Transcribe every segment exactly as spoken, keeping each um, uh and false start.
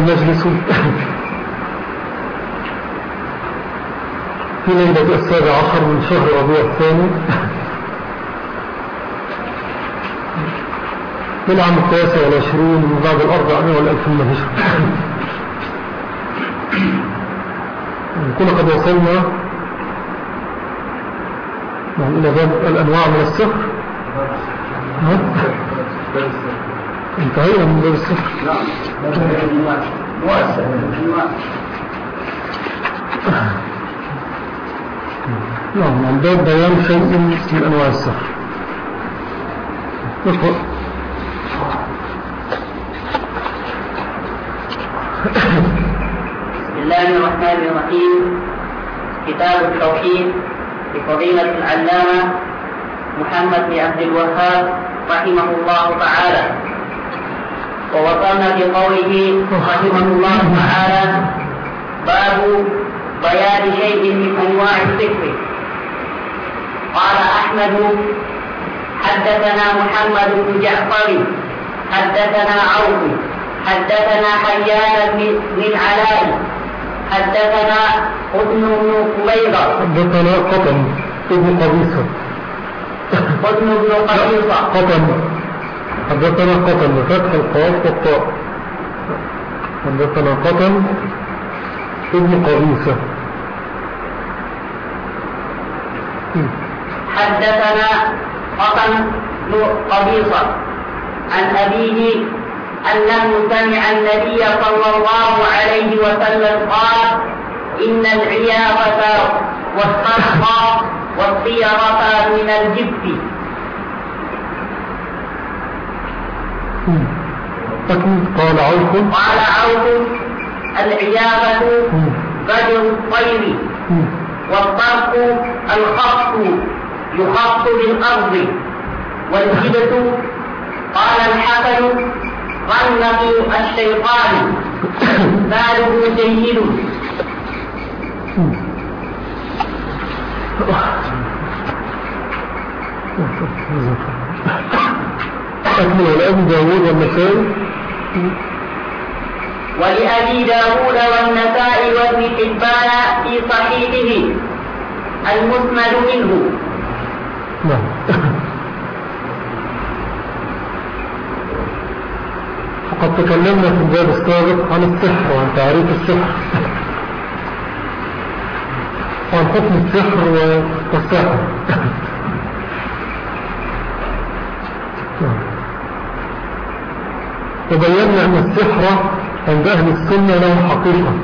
المجلس في ليلة السابع عشر من شهر ربيع الثاني في العام التاسع والعشرين من بعد الأربعمائة والألف من الهجرة. نكون قد وصلنا إلى باب الأنواع من السحر. انتهينا من باب السحر. نعم عن باب بيان شيء من أنواع السحر. نقرأ. بسم الله الرحمن الرحيم. كتاب التوحيد لفضيلة العلامة محمد بن عبد الوهاب رحمه الله تعالى. ووصلنا بقوله رحمه الله تعالى: باب بيان شيء من أنواع السحر. قال أحمد: حدثنا محمد بن جعفر حدثنا عوف حدثنا حيان بن العلاء حدثنا قطن بن قبيصة حدثنا قطن ابن قبيصة قطن بن قبيصة قطن حدثنا قطن بفتح القاف والطاء حدثنا قطن ابن قبيصة حدثنا قطن بن قبيصة عن أبيه أنه سمع النبي صلى الله عليه وسلم قال: إن العياضة والصرخ والطيرة من الجبت. قال عوف قال عوف: العياضة بدر الطير والطرق الخط يخط بالأرض والجبت. قال الحسن: غنة الشيطان باله جيد. أكمل لأبي داود والنسائي ولأبي داود والنسائي وابن حبان في صحيحه المسند منه. نعم. فقد تكلمنا في الباب السابق عن السحر وعن تعريف السحر وعن حكم السحر والساحر. وبينا أن السحر عند أهل السنة له حقيقة.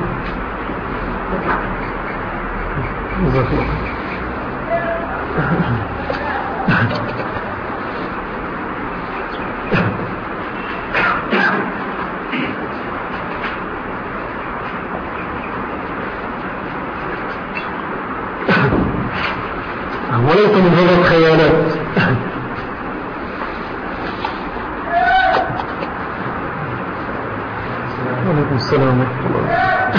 وليس مجرد خيالات. عليكم السلام ورحمة الله.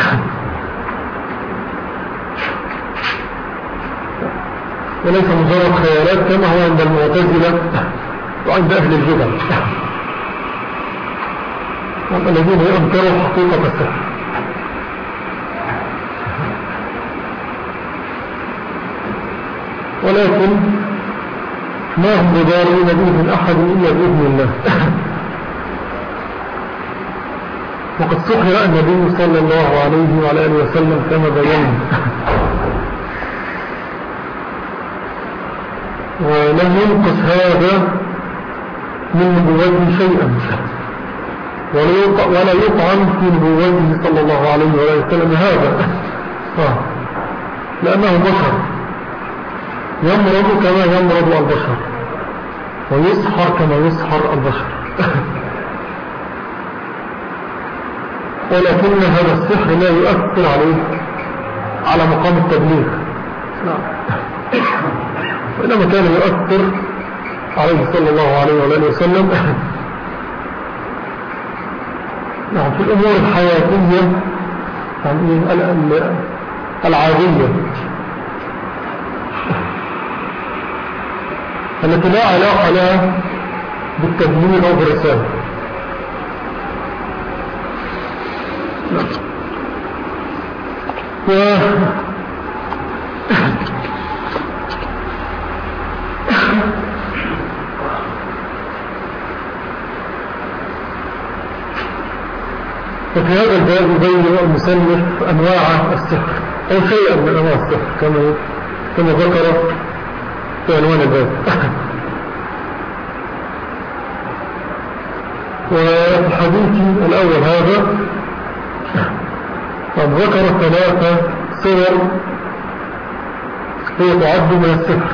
وليس مجرد خيالات كما هو عند المعتزلة وعند أهل الجبل الذين ينكروا حقيقة السحر. ولكن ما هم بضارين بإذن أحد إلا بإذن الله. وقد سحر النبي صلى الله عليه وعلى آله وسلم كما بينا، ولم ينقص هذا من نبوته شيئا، ولا يطعن في نبوته صلى الله عليه وآله وسلم هذا، لأنه بشر يمرض كما يمرض البشر ويسحر كما يسحر البشر. ولكن هذا السحر لا يؤثر عليه على مقام التبليغ، وإنما كان يؤثر عليه صلى الله عليه وآله وسلم نعم في الأمور الحياتية يعني العادية التي لا علاقة لها بالتبليغ أو بالرسالة. و وفي هذا الباب يبين المصنف أنواع السحر أو شيئا من أنواع السحر كما كما ذكر في عنوان الباب. والحديث الأول هذا قد ذكر ثلاثة صور هي تعد من السحر.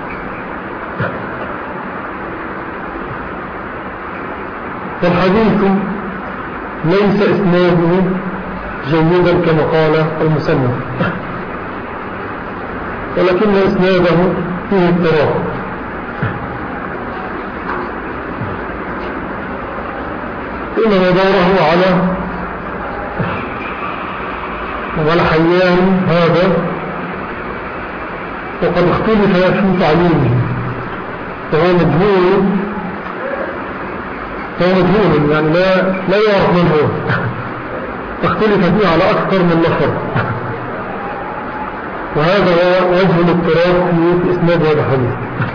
فالحديث ليس إسناده جيدا كما قال المصنف، ولكن إسناده فيه اضطراب. إنما دوره على وعلى حيان هذا، وقد اختلف في تعليمه، فهو مجهول فهو مجهول يعني لا, لا يعرف من هو، اختلف فيه على أكثر من نفر، وهذا هو وجه الاضطراب في إسناد هذا الحديث.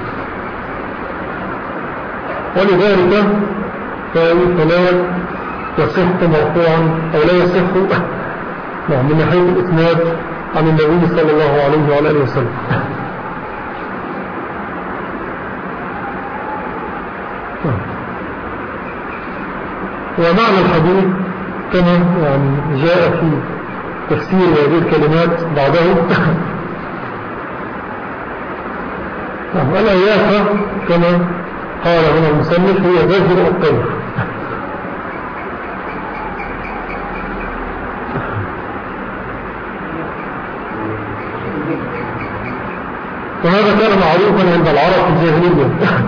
ولذلك فلا يصح مرفوعا أو لا يصح من ناحية الإسناد عن النبي صلى الله عليه وعلى آله وسلم. ومعنى الحديث كما يعني جاء في تفسير هذه الكلمات بعده الأيافة كما قال هنا المصنف هي بذر الطير. وهذا كان معروفا عند العرب في الجاهلية،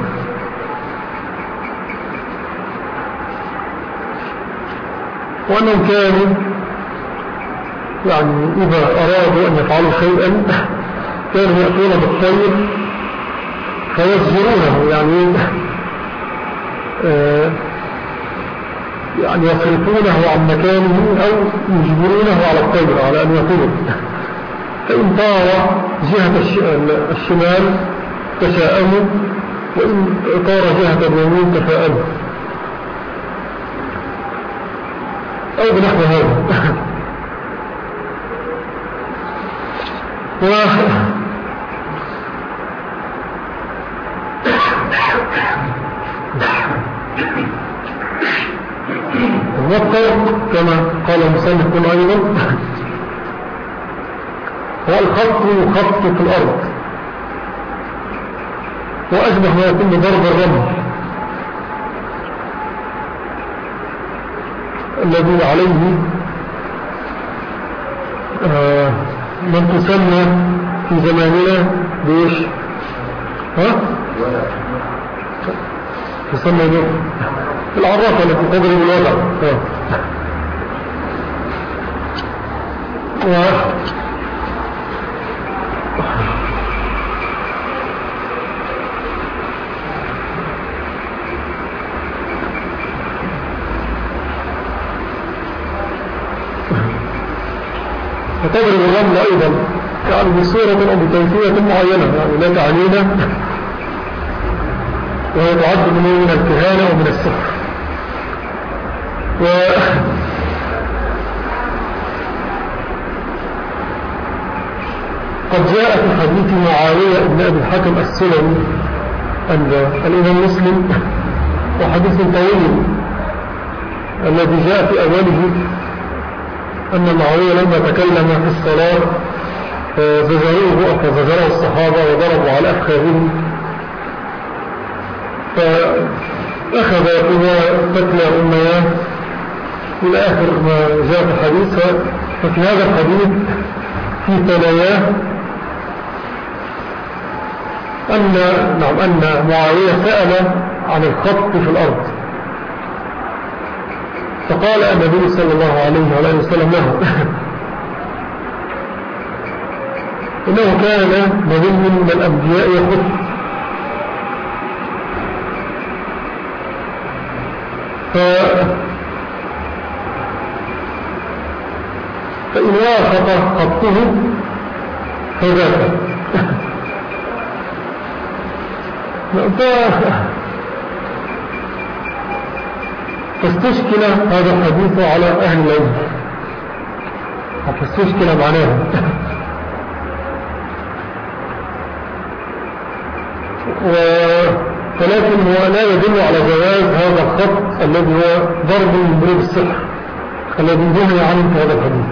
وأنهم كانوا يعني إذا أرادوا أن يفعلوا شيئا كانوا يأتون بالطير فيزجرونه، يعني آه يعني يصرفونه عن مكانه أو يجبرونه على الطير على أن يطير، فإن طار جهة الشمال تشاءموا، وإن طار جهة اليمين تفاءلوا، أو بنحو هذا. و الوقت كما قال المصنف أيضا هو الخط يخط في الأرض، وأشبه ما يكون بضرب الرمل الذي عليه آه من تسمى في زماننا بإيش؟ ها؟ تسمى بإيش؟ العرافة التي تضرب الوضع. و فتضرب الرمل أيضا يعني بصورة أو بكيفية معينة، يعني لا تعنينا، وهي تعد من الكهانة ومن السحر. و قد جاء في حديث معاوية بن أبي الحكم السلمي عند الإمام مسلم، وحديث طويل الذي جاء في أوله أن معاوية لما تكلم في الصلاة فزجروه فزجره الصحابة وضربوا على أفخاذهم، فأخذ فيها فتلى أمياه إلى آخر ما جاء في الحديث. ففي هذا الحديث في تلاياه أن نعم أن معاوية سأل عن الخط في الأرض، فقال النبي صلى الله عليه وآله وسلم له إنه كان نبي من الأنبياء يخط، ف فإن وافق خطه فذاك. فاستشكل هذا الحديث على أهل العلم، فاستشكل معناه. ولكن هو لا يدل على جواز هذا الخط الذي هو ضرب من ضروب السحر الذي نهي عنه في هذا الحديث،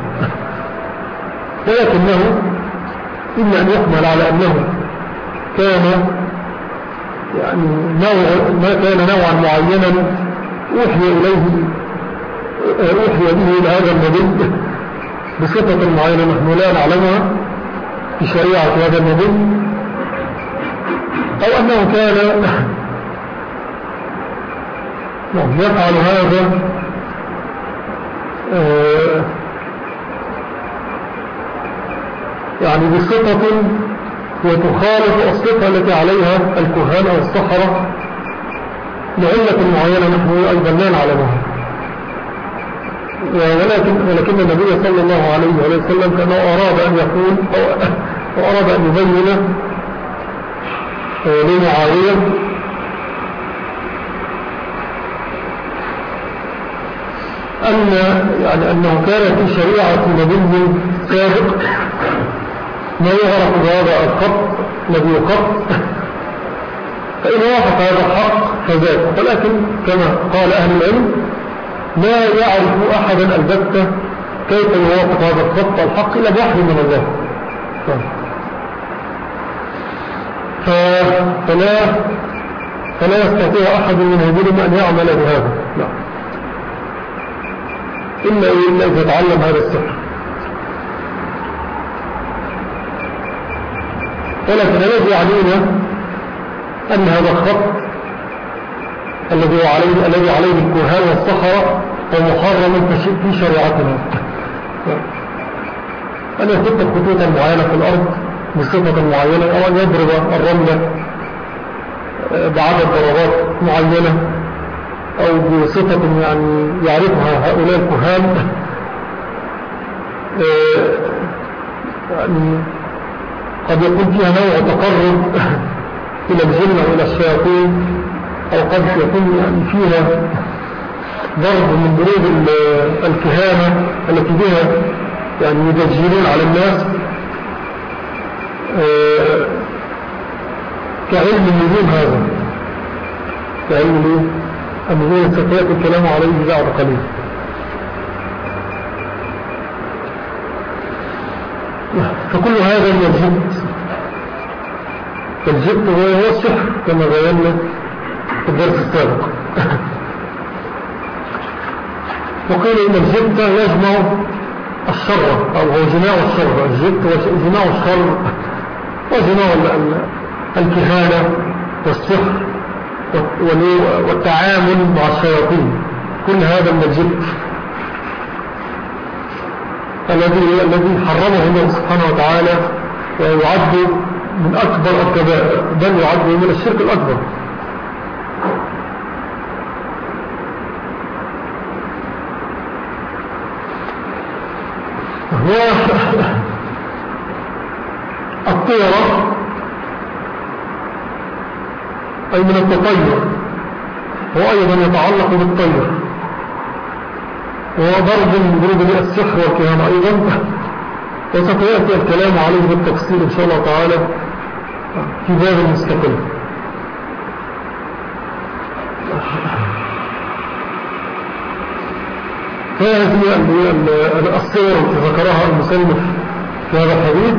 ولكنه إما أن يحمل على أنه كان يعني نوع ما كان نوعا معينا أوحي إليه أوحي به إلى هذا النبي بصفة معينة نحن لا نعلمها في شريعة هذا النبي، أو أنه كان يفعل هذا يعني بصفة وتخالف الصفة التي عليها الكهان أو السحرة لعلة معينة نحن أيضا لا نعلمها. ولكن, ولكن النبي صلى الله عليه وسلم كان أراد أن يقول أو أراد أن يبين لمعاوية أن يعني أنه كان في شريعة نبي سابق ما يعرف بهذا الخط الذي يخط، فإن وافق هذا الحق فذاك. ولكن كما قال أهل العلم لا يعرف أحدا البتة كيف يوافق هذا الخط الحق إلا بوحي من الله، فلا فلا يستطيع أحد من هذين أن يعمل بهذا، لا إلا إلا إذا تعلم هذا السحر. ولكن الذي علينا أن هذا الخط الذي عليه الذي عليه الكهان والسحرة هو محرم في شريعتنا، أن يخط خطوطا معينة في الأرض بصفة معينة، أو أن يضرب الرملة بعدد ضربات معينة أو بصفة يعني يعرفها هؤلاء الكهان، يعني قد يكون فيها نوع تقرب إلى الجن أو إلى الشياطين، أو قد يكون يعني فيها ضرب من ضروب الكهانة التي بها يعني يدجلون على الناس كعلم النجوم. هذا كعلم النجوم سيأتي الكلام عليه بعد قليل. فكل هذا من الجبت. الجبت هو السحر كما بينا في الدرس السابق. وقيل إن الجبت يجمع الشر، أو هو جماع الشر. الجبت هو جماع الشر وجماع الكهانة والسحر والتعامل مع الشياطين، كل هذا من الجبت الذي الذي حرمه الله سبحانه وتعالى، ويعد من أكبر الكبائر، بل يعد من الشرك الأكبر. هو الطيرة أي من التطير، هو أيضا يتعلق بالطير، وهو ضرب من ضروب السحر والكهانة أيضا، وسوف يأتي الكلام عليه بالتفصيل إن شاء الله تعالى في باب مستقل. فهذه الصور التي ذكرها المصنف في هذا الحديث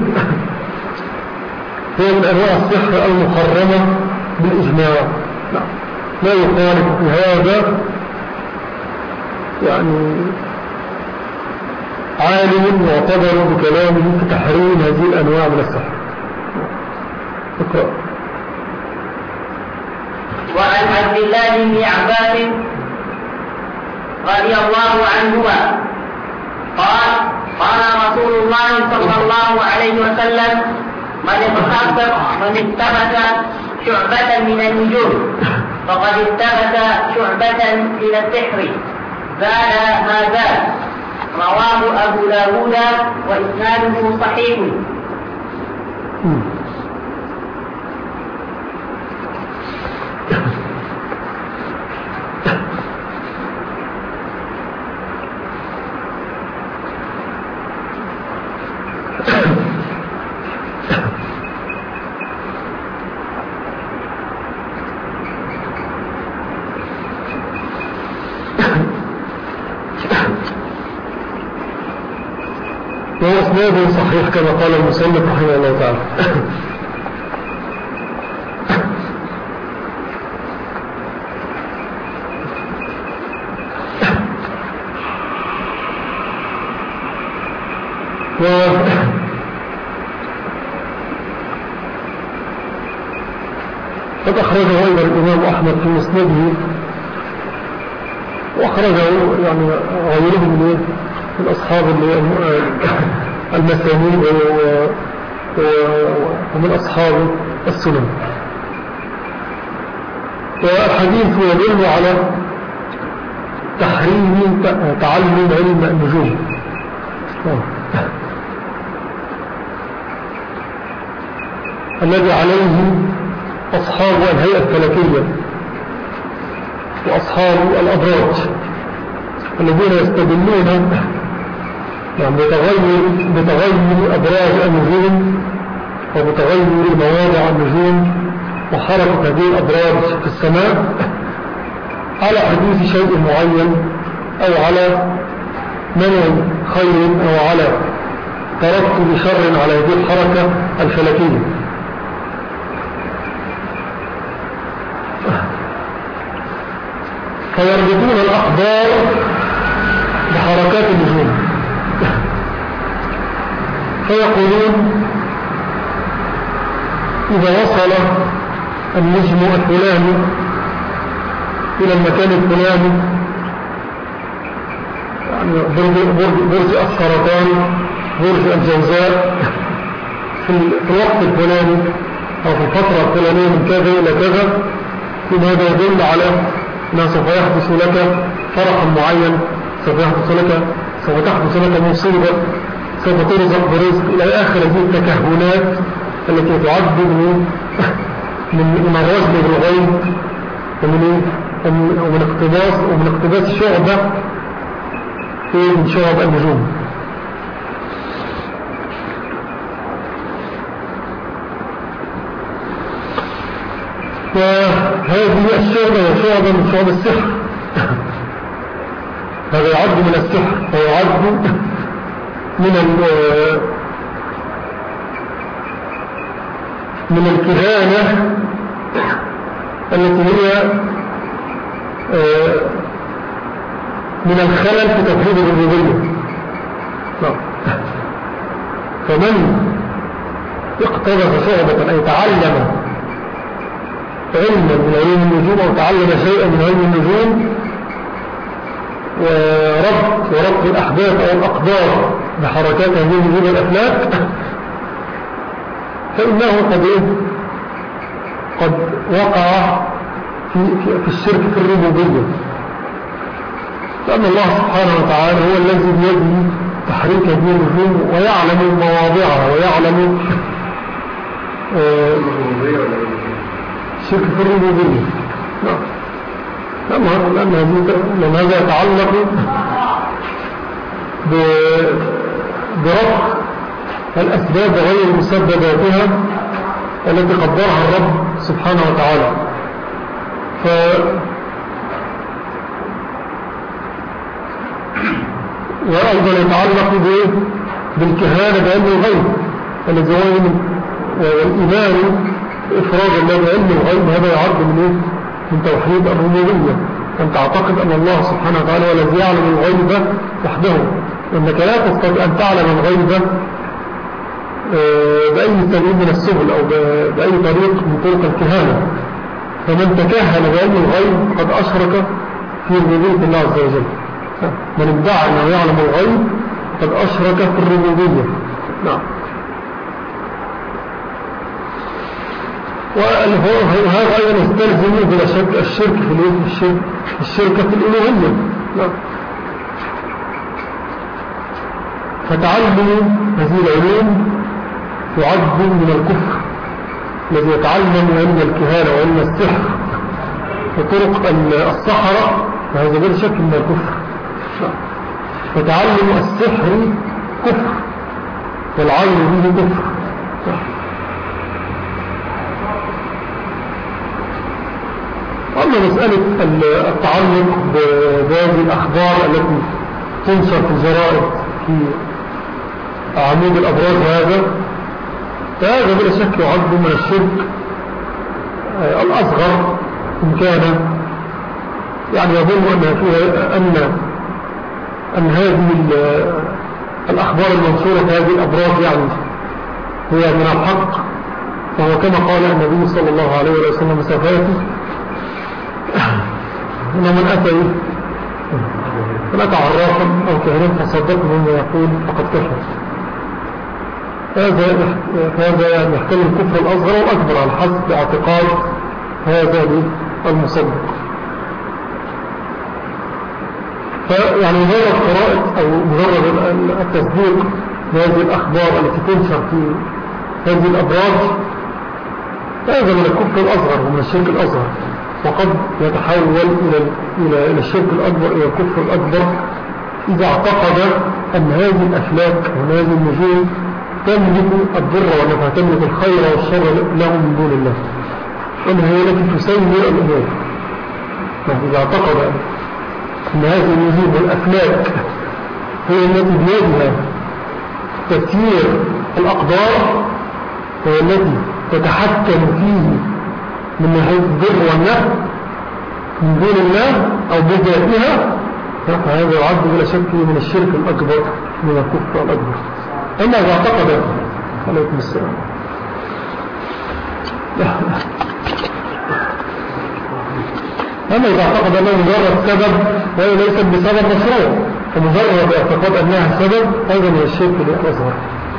هي من أنواع السحر المحرمة بالإجماع، لا يخالف في هذا يعني عالم يعتبر بكلامه في تحريم هذه الأنواع من السحر. اقرأ. وعن عبد الله بن عباس رضي الله عنهما قال قال رسول الله صلى الله عليه وسلم من اختبت من اختبت شعبة من النجوم فقد اختبت شعبة من السحر زال ما زال رواه أبو داود وإسناده صحيح. وإسناده صحيح كما قال المصنف رحمه الله تعالى. قد أخرجه أيضا الإمام أحمد في مسنده، وأخرجه يعني غيره من الأصحاب المسانيد ومن أصحاب السنن. والحديث يدل على تحريم تعلم علم النجوم، الذي عليه أصحاب الهيئة الفلكية وأصحاب الأبراج الذين يستدلون يعني بتغير, بتغير أبراج النجوم وبتغير مواضع النجوم وحركة هذه الأبراج في السماء على حدوث شيء معين أو على منع خير أو على ترتب شر على هذه الحركة الفلكية. فيربطون الأخبار بحركات النجوم، فيقولون إذا وصل النجم الفلاني إلى المكان الفلاني، يعني برج, برج السرطان، برج الجوزاء، في الوقت الفلاني أو في الفترة الفلانية من كذا إلى كذا، ثم هذا يدل على أنه سوف يحدث لك فرح معين، سوف يحدث لك سوف تحدث لك مصيبة، سوف ترزق برزق إلى آخر هذه التكهنات التي تعد من من الرجل بالغيب ومن ومن اقتباس ومن اقتباس شعبة من شعب النجوم. وهذه الشعبة هي شعبة من شعب السحر، هذا يعد من السحر ويعد من من الكهانة التي هي من الخلل في توحيد الربوبية. فمن اقتبس شعبة أن يتعلم علما من علوم النجوم أو تعلم شيئا من علم النجوم وربط وربط الأحداث أو الأقدار بحركات هذه النجوم الأفلاك، فإنه قد قد وقع في, في, في الشرك في الربوبية، لأن الله سبحانه وتعالى هو الذي بيده تحريك هذه النجوم ويعلم مواضعها ويعلم الشرك في الربوبية. نعم، لأن هذا يتعلق بربط الأسباب غير مسبباتها التي قدرها الرب سبحانه وتعالى. ف وأيضا يتعلق بالكهانة بعلم الغيب الذي هو والإيمان بإفراد الله بعلم الغيب، هذا يعد من من توحيد الربوبية، أن تعتقد أن الله سبحانه وتعالى هو الذي يعلم الغيب وحده، وأنك لا تستطيع أن تعلم الغيب بأي سبيل من السبل أو بأي طريق من طرق الكهانة. فمن تكهن بعلم الغيب قد أشرك في ربوبية الله عز وجل. من ادعى أنه يعلم الغيب قد أشرك في الربوبية. نعم. وهذا أيضا يستلزم بلا شك الشرك في الشرك الشركة في الألوهية. نعم. فتعلم هذه العلوم يعد من الكفر الذي يتعلم علم الكهانة وعلم السحر وطرق الصحراء، فهذا غير شك من الكفر. فتعلم السحر كفر والعلم به كفر. أما مسألة التعلق بهذه الأخبار التي تنشر في الجرائد في عمود الأبراج هذا، فهذا بلا شك يعد من الشرك الأصغر، إن كان يعني يظن أن فيها أن أن هذه الأخبار المنشورة في هذه الأبراج يعني هي من الحق، فهو كما قال النبي صلى الله عليه وسلم سفاته إن من أتى من أتى عرافا أو كهنا فصدق مما يقول فقد كفر. هذا هذا يعني يحتمل الكفر الأصغر والأكبر على حسب اعتقاد هذا المصدق. فيعني مجرد قراءة أو مجرد التصديق بهذه الأخبار التي تنشر في هذه الأبراج هذا من الكفر الأصغر ومن الشرك الأصغر، وقد يتحول إلى إلى إلى الشرك الأكبر، إلى الكفر الأكبر، إذا اعتقد أن هذه الأفلاك وهذه النجوم تملك الضر والنفع، تملك الخير والشر له من دون الله، وأن هي التي تسير الأمور. إذا اعتقد أن هذه النجوم والأفلاك هي التي بيدها تسيير الأقدار، وهي التي تتحكم فيه من ناحية الضر والنفع من دون الله أو بذاتها، فهذا يعد بلا شك من الشرك الأكبر، من الكفر الأكبر. أما إذا اعتقد عليكم السلام أما إذا اعتقد أنه مجرد سبب وهي ليست بسبب مشروع، فمجرد اعتقاد أنها سبب هذا من الشرك الأصغر.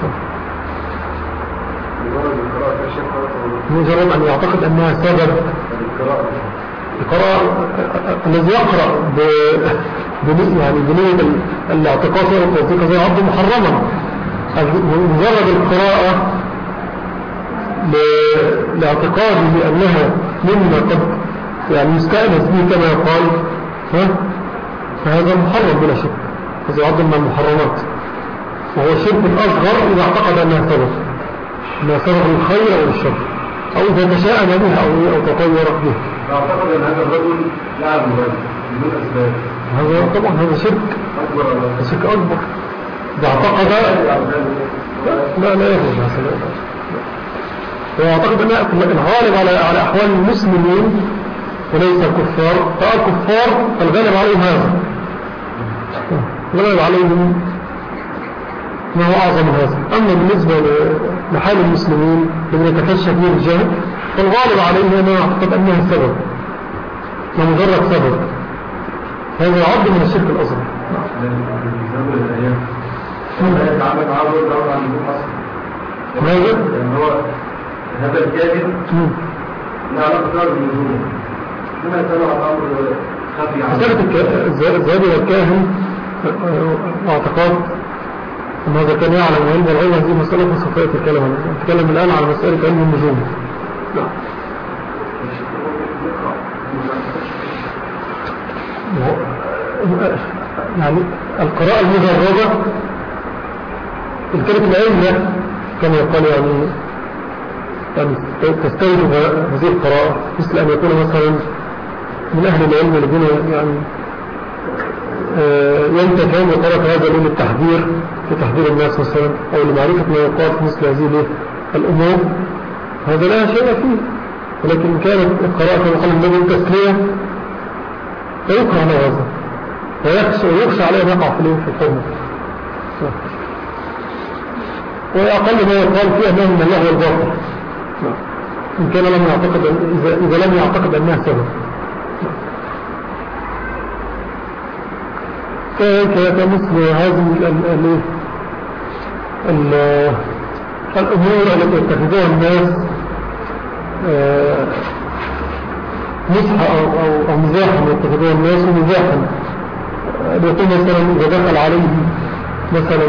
مجرد أن يعتقد أنها سبب القراءة، الذي يقرأ يعني بنية الاعتقاد والتصديق زي عبد محرما، مجرد القراءة لاعتقاده أنها مما قد يعني مستأنس به كما يقال، فهذا محرم بلا شك، هذا يعد من المحرمات، وهو الشرك الأصغر إذا اعتقد أنها سبب، أنها سبب الخير أو الشر، أو إذا تشاءم به أو, أو تطور به. أعتقد أن هذا الرجل لا مبالغ بدون أسباب، هذا طبعا هذا شرك أكبر، شرك أكبر. إذا اعتقد لا لا يخرج هذا، وأعتقد أن الغالب على على أحوال المسلمين وليس الكفار، فالكفار الغالب عليهم هذا، الغالب عليهم ما هو أعظم هذا. أما بالنسبة لحال المسلمين الذين يتفشى فيه الجهل، فالغالب عليهم ما يعتقد أنها سبب، ما مجرد سبب، هذا يعد من الشرك الأصغر. ماذا؟ هذا الكاهن لا علاقة بالنجوم، لما يتبع الأمر خفي عنه. الذهاب إلى الكاهن اعتقاد أن هذا كان يعلم علم الغيب، هذه مسألة سوف يأتي الكلام عنها. نتكلم الآن على مسألة علم النجوم. يعني القراءة المجردة الكلمة العلم كما يقال يعني يعني تستوجب هذه القراءة، مثل أن يكون مثلا من أهل العلم الذين يعني ينتفعون بقراءة هذا العلم التحذير في تحذير الناس مثلا، أو لمعرفة ما يقال في مثل هذه الأمور، هذا لا شيء فيه. ولكن إن كانت القراءة كما قال النبي تسلية فيكره له هذا، ويخشى عليه يقع في الحرمة، وأقل ما يقال فيه أنه من الله والباطل، إن كان لم يعتقد إذا, إذا لم يعتقد أنها سبب. كمثل هذه الأمور التي يتخذوها الناس مسحة أو, أو, أو مزاحا، يتخذوها الناس مزاحا، يقول مثلا إذا دخل عليه مثلا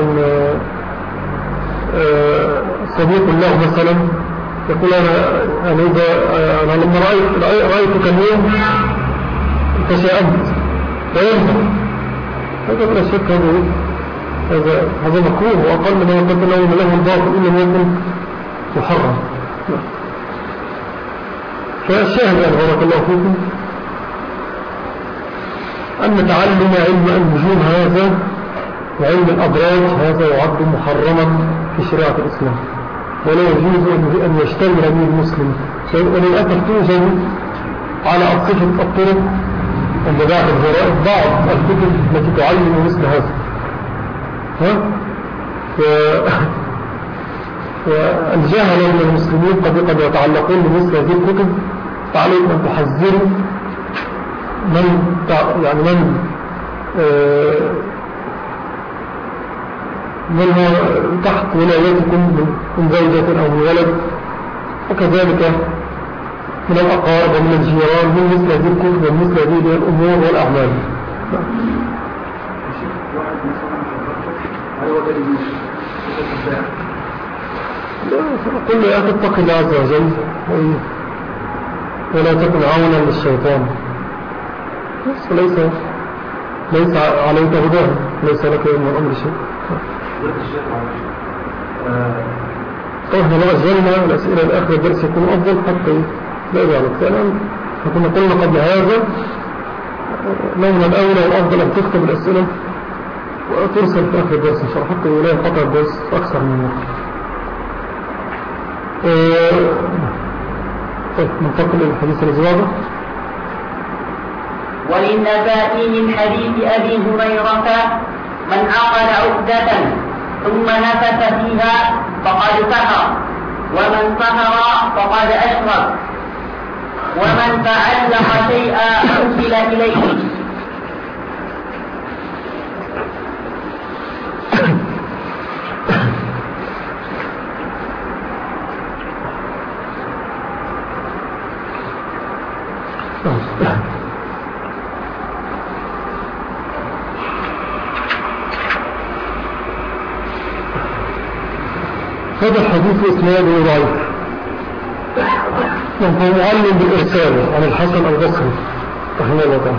صديق له مثلا يقول أنا, أنا, إذا أنا لما رأيت رأيتك اليوم تشاءمت وينفع هذا بلا شك هذا هذا هذا مكروه وأقل ما يقدر له الباطل إن لم يكن محرم. فالشاهد يعني بارك الله فيكم أن تعلم علم النجوم هذا وعلم الأبراج هذا يعد محرما في شريعة الإسلام ولا يجوز أن يشتغل به المسلم. وللأسف توجد على أصفة الطرق عند بعض الجرائد بعض الكتب التي تعلم مثل هذا ها والجهل من المسلمين قد قد يتعلقون بمثل هذه الكتب فعليكم أن تحذروا من يعني من من هو تحت ولايتكم من زوجة أو من ولد وكذلك من الأقارب ومن الجيران من مثل هذه الكتب ومن مثل هذه الأمور والأعمال. قل يا أخي اتق الله عز وجل ولا تكن عونا للشيطان ليس ليس عليك هداه ليس لك من الأمر شيء. طبعا لو أجلنا الأسئلة الآخر الدرس يكون أفضل حتى لا يجعلك لأن كنا قلنا قبل هذا لولا الأولى والأفضل أن تكتب الأسئلة وترسل في آخر الدرس إن شاء الله حتى لا ينقطع الدرس أكثر من وقت. طيب ننتقل إلى الحديث الزيادة. وللنسائي من حديث أبي هريرة من عقد عقدة ثم نفث فيها فقد سحر ومن سحر فقد أشرك ومن تعلق شيئا أرسل إليه. هذا الحديث إسناده ضعيف وهو معلم بالإرسال عن الحسن البصري رحمه الله تعالى.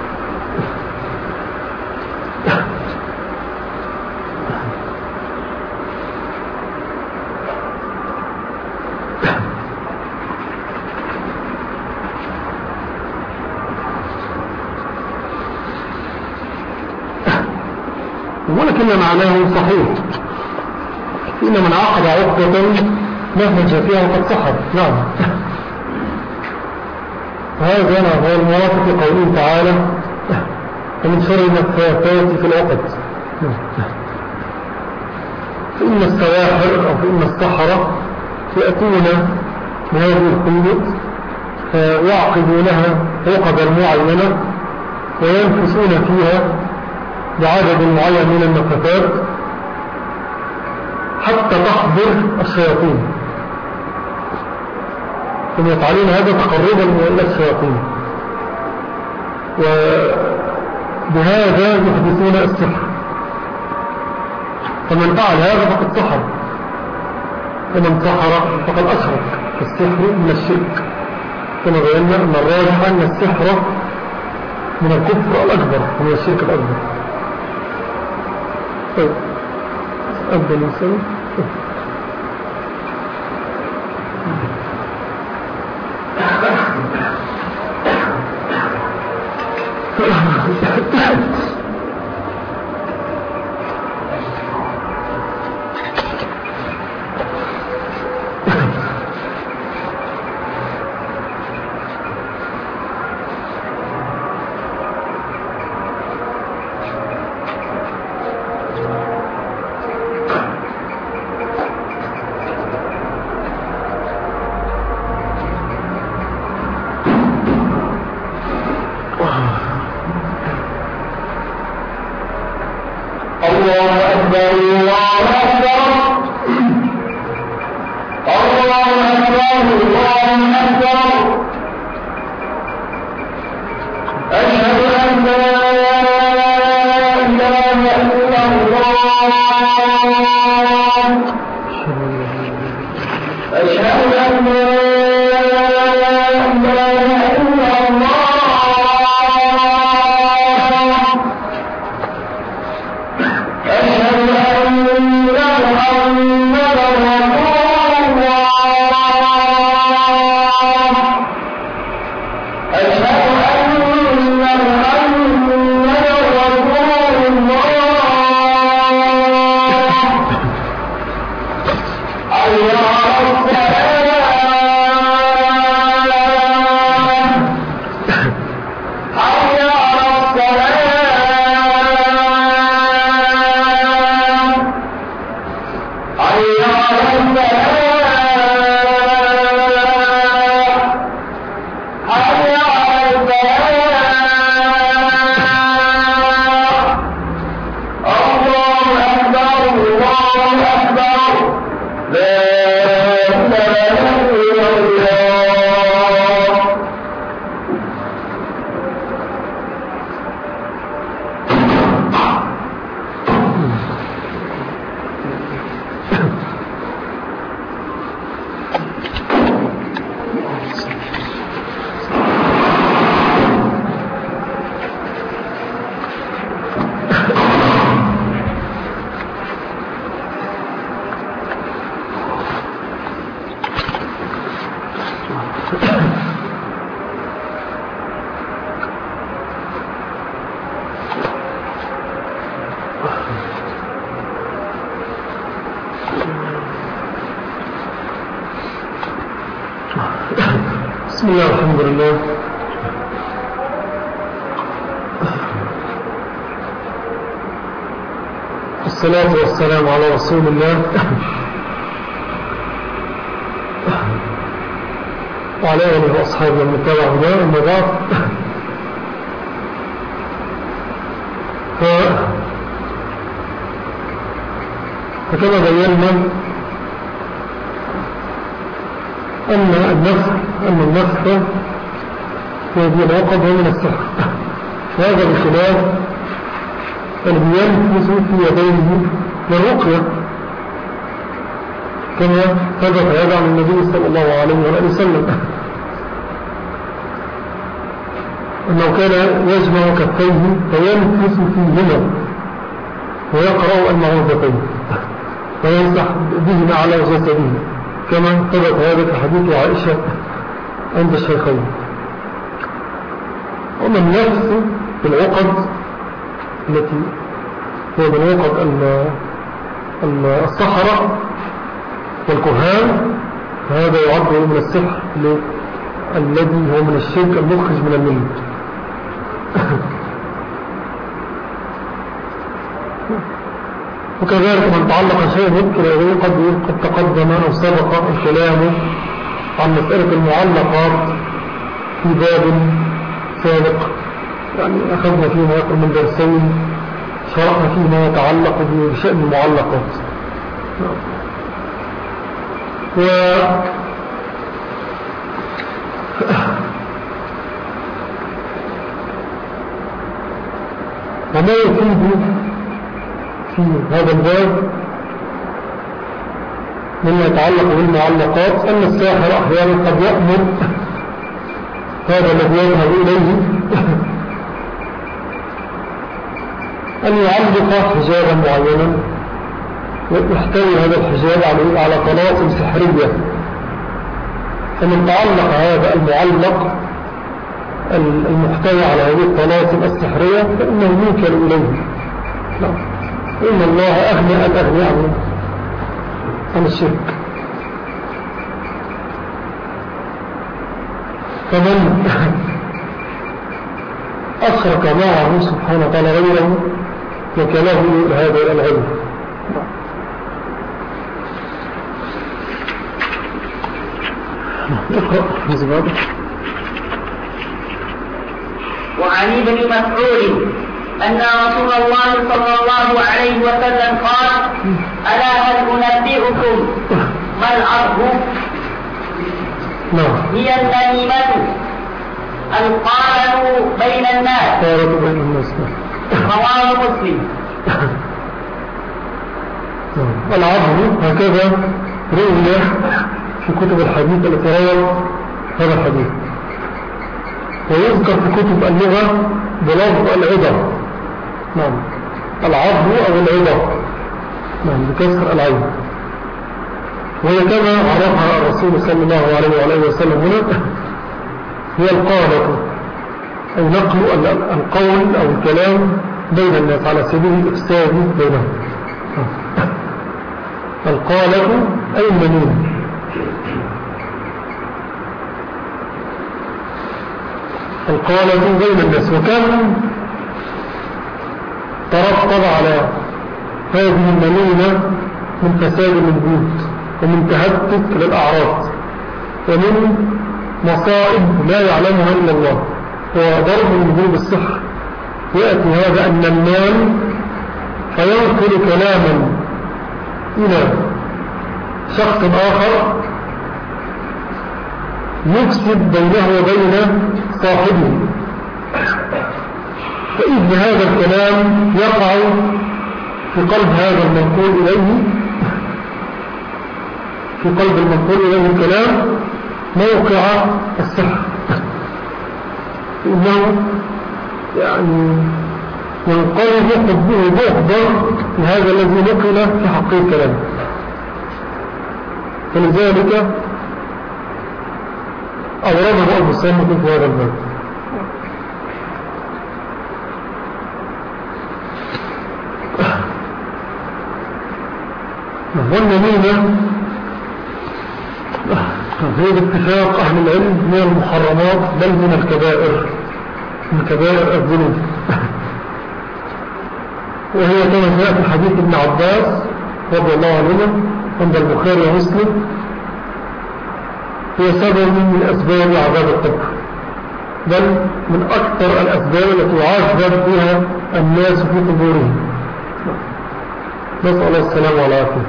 ولكن معناه صحيح إن من عقد عقدة نهج فيها وقد سحر. نعم هذا هو الموافق لقوله تعالى ومن شر النفاثات في العقد. فإن السواحر أو فإن السحرة يأتون بهذه الخيوط فيعقدونها عقدا معينة وينفسون فيها بعدد معين من النفاثات حتى تحضر الشياطين ثم يفعلون هذا تقربا إلى الشياطين وبهذا يحدثون السحر. فمن فعل هذا فقد سحر ومن سحر فقد أشرك. السحر من الشرك كما بينا أن الراجح أن السحر من الكفر الأكبر ومن الشرك الأكبر. طيب أبدأ نسأل بسم الله الحمد لله. الصلاة والسلام على رسول الله وعلى آله وأصحابه المتابع هنا. أما بعد، فكما بينا أن النفس أن النفس هذه العقد من السحر، وهذا بخلاف الذي ينفس في يديه للرقية، كما ثبت هذا عن النبي صلى الله عليه وآله وسلم أنه كان يجمع كفيه فينفس فيهما ويقرأ المعوذتين ويمسح بهما على جسده، كما ثبت هذا في حديث عائشة عند الشيخين. ومن النفس في العقد التي هو من عقد السحرة والكهان، فهذا يعد من السحر الذي هو من الشرك المخرج من الملة. وكذلك من تعلق شيء مذكر قد قد تقدم أو سبق الكلام عن مسألة المعلقات في باب سابق، يعني أخذنا فيه ما يقل من درسين، شرحنا فيه ما يتعلق بشأن المعلقات. و وما يفيد في هذا الباب مما يتعلق بالمعلقات أن الساحر أحيانا قد يأمر هذا الذي يذهب إليه أن يعلق حجابا معينا ويحتوي هذا الحجاب عليه على طلاسم سحرية، فمن تعلق هذا المعلق المحتوي على هذه الطلاسم السحرية فإنه ينكر إليه. إن الله أغنى الأغنى عنه عن الشرك. فمن أشرك معه سبحانه وتعالى غيره وكله هذا العلم. اقرأ زبادة. وعن ابن مسعود أن رسول الله صلى الله عليه وسلم قال: ألا هل أنبئكم ما العرض؟ هي النميمة القارة بين الناس. رواه مسلم. العرض هكذا روي في كتب الحديث التي روت هذا الحديث، ويذكر في كتب اللغة بلفظ العضة. نعم، العض أو العضة، نعم، بكسر العين. وهي كما عرفها الرسول صلى الله عليه وآله وسلم هنا هي القالة، أي نقل القول أو الكلام بين الناس على سبيل الإفساد بينهم. القالة أي المنون. القالة بين الناس، وكان ترتب على هذه المنونة من فساد البيوت ومن تهتك للأعراض ومن مصائب لا يعلمها إلا الله وضرب من ضروب السحر. يأتي هذا النمام فينقل كلاما إلى شخص آخر يفسد بينه وبين صاحبه، فإذ هذا الكلام يقع في قلب هذا المنقول إليه في قلب المنقول إليه الكلام موقع السحر، إنه يعني ينقلب حبه بغضا لهذا الذي نقل في حقه الكلام. فلذلك أورده أبو سامة في هذا الباب. والنميمة هي باتفاق أهل العلم من المحرمات بل من الكبائر، من كبائر الذنوب. وهي كما جاء في حديث ابن عباس رضي الله عنهما عند البخاري ومسلم هي سبب من أسباب عذاب القبر، بل من أكثر الأسباب التي يعذب بها الناس في قبورهم. نسأل الله السلام والعافية.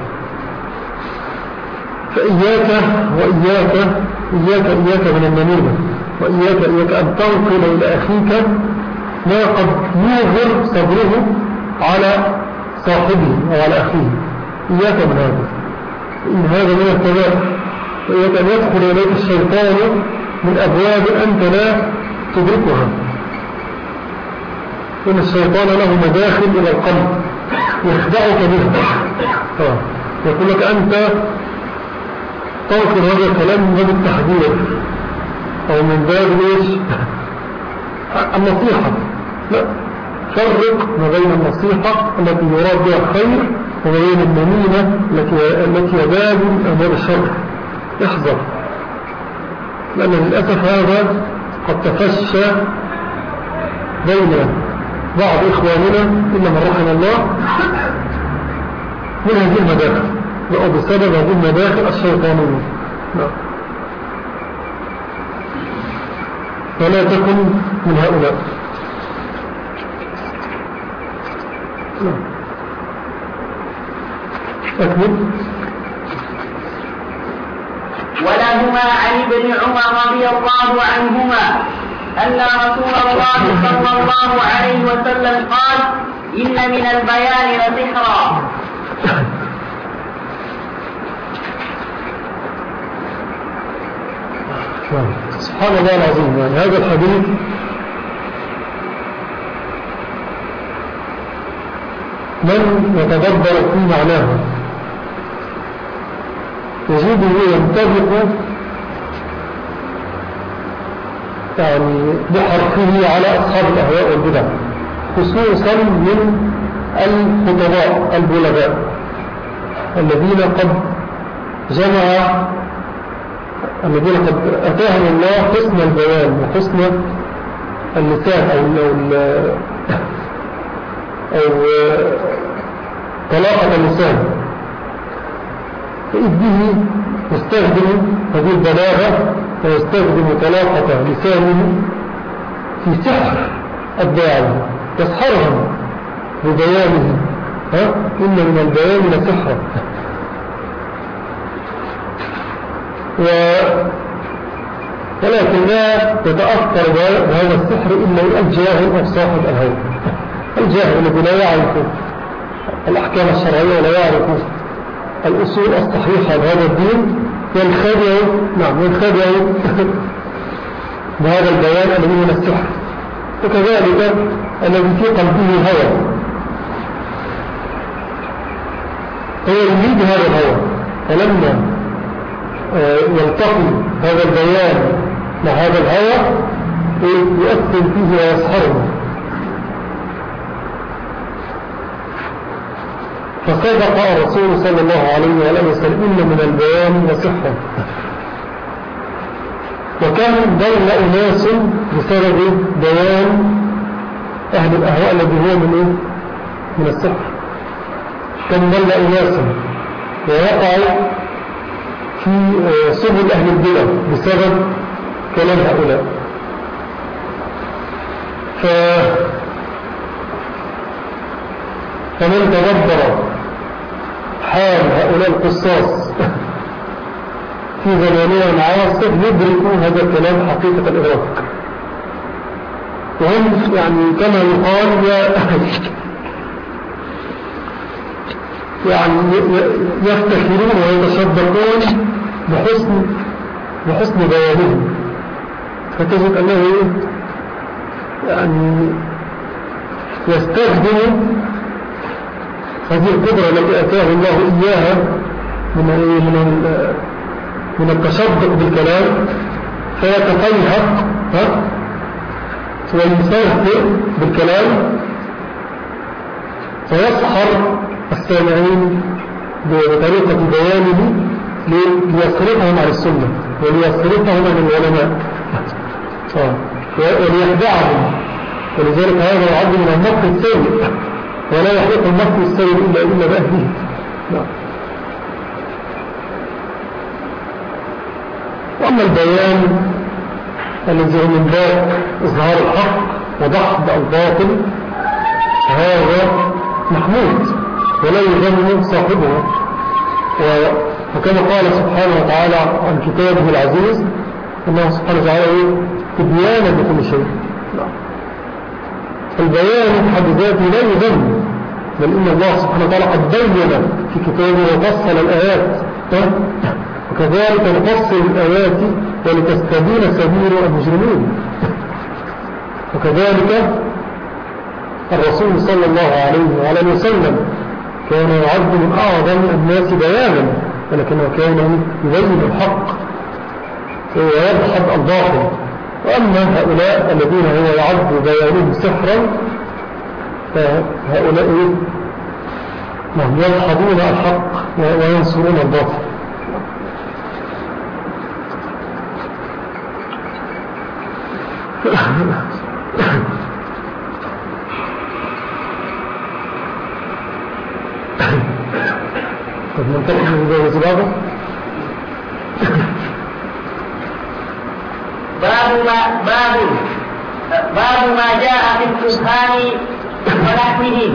فإياك وإياك إياك إياك من النميمة، وإياك إياك أن تنقل إلى أخيك ما قد يوغر صبره على صاحبه أو على أخيه. إياك من هذا، إن هذا من الكبائر. وإياك أن يدخل إليك الشيطان من أبواب أنت لا تدركها، إن الشيطان له مداخل إلى القلب يخدعك بها، يقول لك أنت تنقل هذا الكلام من باب التحذير أو من باب إيش النصيحة. لا، فرق ما بين النصيحة التي يراد بها الخير وما بين النميمة التي يباب أمام الشر. احذر، لأن للأسف هذا قد تفشى بين بعض إخواننا إلا من رحم الله من هذه المداخل أو بسبب هذه المداخل الشيطانية. فلا تكن من هؤلاء. أكمل. ولهما عن ابن عمر رضي الله عنهما أن رسول الله صلى الله عليه وسلم قال: إن من البيان لسحرا. سبحان الله العظيم. يعني هذا الحديث من يتدبر في معناه يجده ينطبق يعني بحرفه على أصحاب الأهواء والبدع، خصوصا من الخطباء البلغاء الذين قد جمع الذين قد أتاهم الله حسن البيان وحسن اللسان أو أو طلاقة اللسان، فإذ به يستخدم هذه البلاغة ويستخدم طلاقة لسانه في سحر الداعي، يسحرهم ببيانه. ها إن من البيان لسحرا. و... ولكن لا يتأثر بهذا السحر إلا الجاهل أو صاحب الهوى. الجاهل الذي لا يعرف الأحكام الشرعية ولا يعرف الأصول الصحيحة لهذا الدين ينخدع نعم ينخدع بهذا البيان الذي من السحر. وكذلك الذي في قلبه هوى هو يريد هذا الهوى، فلما يلتقي هذا البيان مع هذا الهوى يؤثر فيه ويسحره. فصدق الرسول صلى الله عليه وآله وسلم إن من البيان لسحرا. وكان ضل أناس بسبب بيان أهل الأهواء الذي هو من إيه؟ من السحر. كان ضل أناس ويقع في سبل أهل البدع بسبب كلام هؤلاء. ف... فمن تدبر حال هؤلاء القصاص في زماننا المعاصر يدرك هذا الكلام حقيقة الإدراك. وهم يعني كما يقال يعني يفتخرون ويتصدقون بحسن بحسن بيانهم. فتجد أنه يعني يستخدم هذه القدرة التي أتاه الله إياها من من من التصدق بالكلام، فيتفيهق ويسافر بالكلام فيسحر السامعين بطريقة بيانه ليصرفهم عن السنة وليصرفهم عن العلماء وليخدعهم. ولذلك هذا يعد من المكر السيء، ولا يحيق المكر السيء إلا إلا بأهله. وأما البيان الذي هو من باب إظهار الحق ودحض الباطل هذا محمود ولا يذم صاحبه. وكما قال سبحانه وتعالى عن كتابه العزيز الله سبحانه وتعالى تبيانا بكل شيء. البيان بحد ذاته لا يذم، بل إن الله سبحانه وتعالى قد بين في كتابه وفصل الآيات، وكذلك نفصل الآيات ولتستبين سبيل المجرمين. وكذلك الرسول صلى الله عليه وعلى وسلم كان يعد من أعظم الناس بيانا، ولكنه كان يبين الحق ويدحض الباطل. وأما هؤلاء الذين هو يعد بيانهم سحرا فهؤلاء يدحضون الحق وينصرون الباطل. طب ننتقل من جوز الأرض. باب ما باب باب ما جاء في الكهان ونحوه.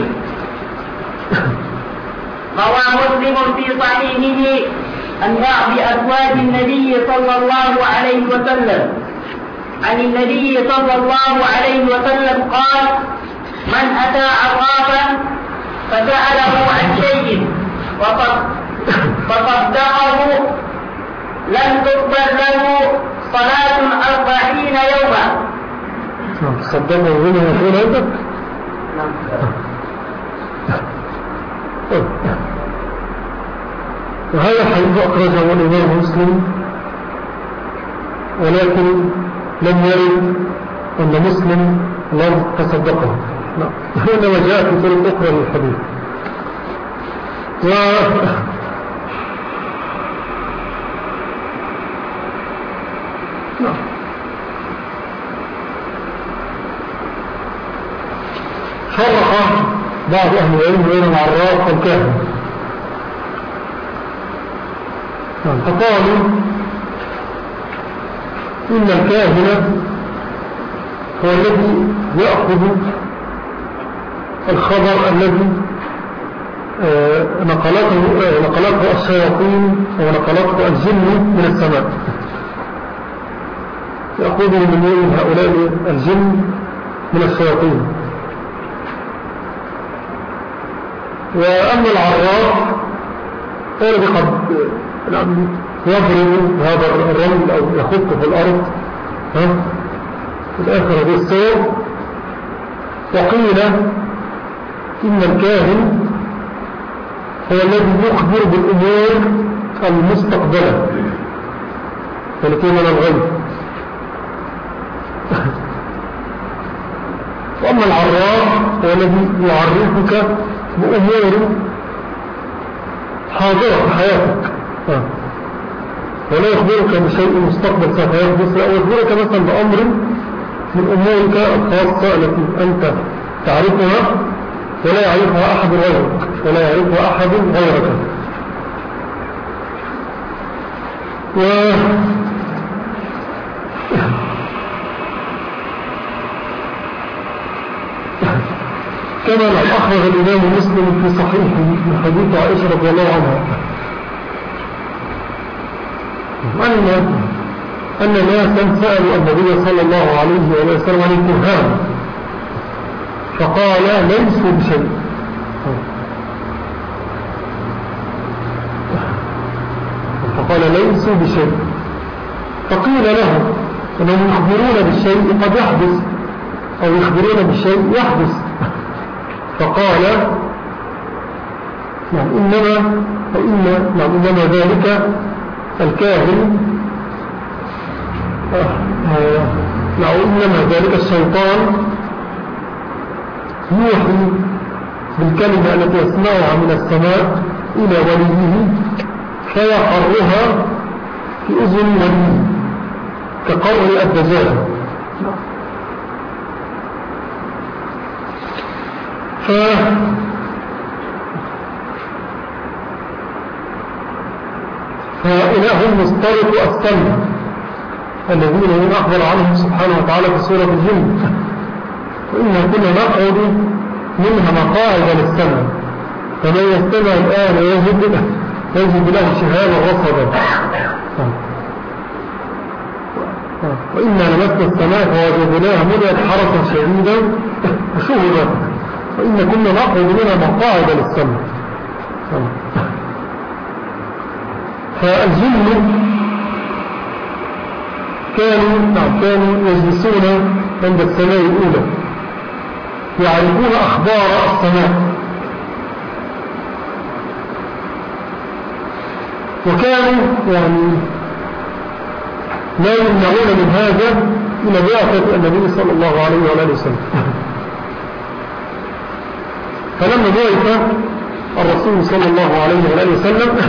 روى مسلم في صحيحه عن بعض أزواج النبي صلى الله عليه وسلم عن النبي صلى الله عليه وسلم قال: من أتى عرافا فسأله عن شيء فصدقه لم تقبل له صلاة أربعين يوما. صدقه هنا يقول عندك؟ وهذا حديث أخرجه الإمام مسلم، ولكن لم يرد أن مسلم لم تصدقه، إنما جاء في طرق أخرى للحديث. و فرق بعض أهل العلم بين العراف والكاهن، فقالوا إن الكاهن هو الذي يأخذ الخبر الذي نقلته نقلته الشياطين ونقلته الجن من السماء، يأخذه من هؤلاء الجن من الشياطين. وأما العراف الذي قد يضرب هذا الرمل أو يخطه في الأرض ها في الآخر هذه الصور. وقيل إن الكاهن هو الذي يخبر بالأمور المستقبلة ثلاثين من الغيب. وأما العراف هو الذي يعرفك بأمور حاضرة في حياتك ولا يخبرك بشيء مستقبل سوف يحدث، أو يخبرك مثلا بأمر من أمورك الخاصة التي أنت تعرفها ولا يعرفها أحد غيرك ولا يعرفها أحد غيرك. و كما أخرج الإمام مسلم في صحيحه من حديث عائشة رضي الله عنها أن أن ناسا سألوا النبي صلى الله عليه وسلم عن الكهان فقال ليسوا بشيء. فقال ليسوا بشيء. فقيل له أنهم يخبرون بالشيء قد يحدث أو يخبرون بالشيء يحدث. فقال نعم إنما وإن نعم إنما ذلك الكاهن نعم إنما ذلك الشيطان يوحي بالكلمة التي يسمعها من السماء إلى وليه فيقرها في أذن وليه كقرء الدجاج. ف فهؤلاء هم مسترق السمع الذين أخبر عنهم سبحانه وتعالى في سورة الجن وإنها كنا نقعد منها مقاعد للسمع فمن يستمع الآن يجد يجد له شهابا رصدا. وإنا لمسنا السماء فوجدناها ملئت حرسا شديدا وشهبا وإن كنا نقعد منها مقاعد للسمع. فالجن كانوا كانوا يجلسون عند السماء الأولى يعرفون أخبار السماء وكانوا يعني لا يمنعون من هذا إلى بعثة النبي صلى الله عليه وآله وسلم. فلما بعث الرسول صلى الله عليه وآله وسلم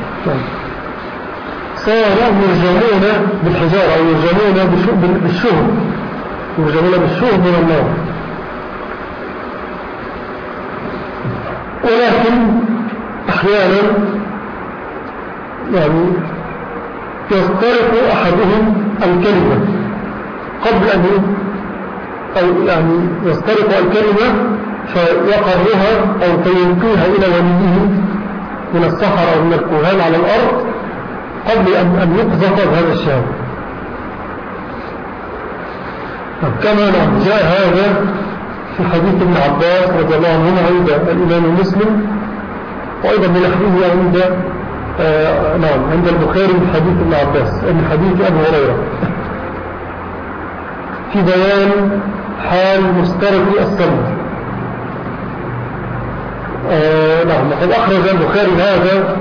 صاروا يرجمون بالحجارة أو يرجمون بالشهب يرجمون بالشهب من النار. ولكن أحيانا يعني يسترق أحدهم الكلمة قبل أن أو يعني يسترق الكلمة فيقرها أو فيلقيها إلى وليه من الصحراء أو من الكهان على الأرض قبل أن يقذف هذا الشهاب. كما جاء هذا في حديث ابن عباس رضي الله عنه عند الإمام مسلم وأيضا بنحوه عند آه نعم عند البخاري من حديث ابن عباس من حديث أبو هريرة في بيان حال مسترق السمع. آه نعم وقد أخرج البخاري هذا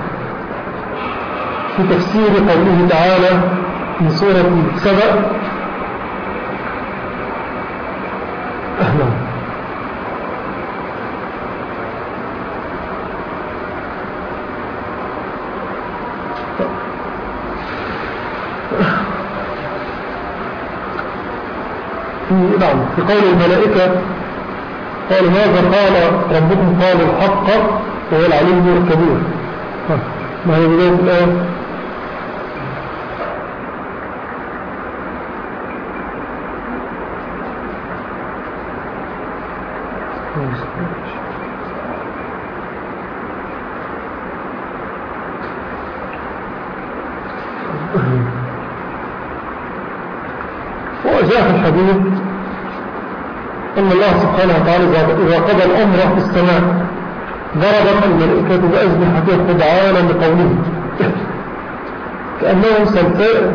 في تفسير قوله تعالى في سورة سبأ أهلا في نعم في قول الملائكة قال ماذا قال ربكم؟ قال الحق وهو العلي الكبير. ما هي بداية الآية؟ وجاء في الحديث أن الله سبحانه وتعالى إذا قضى الأمر في السماء ضربت الملائكة بأجنحتها خضعانا لقوله كأنه سلسلة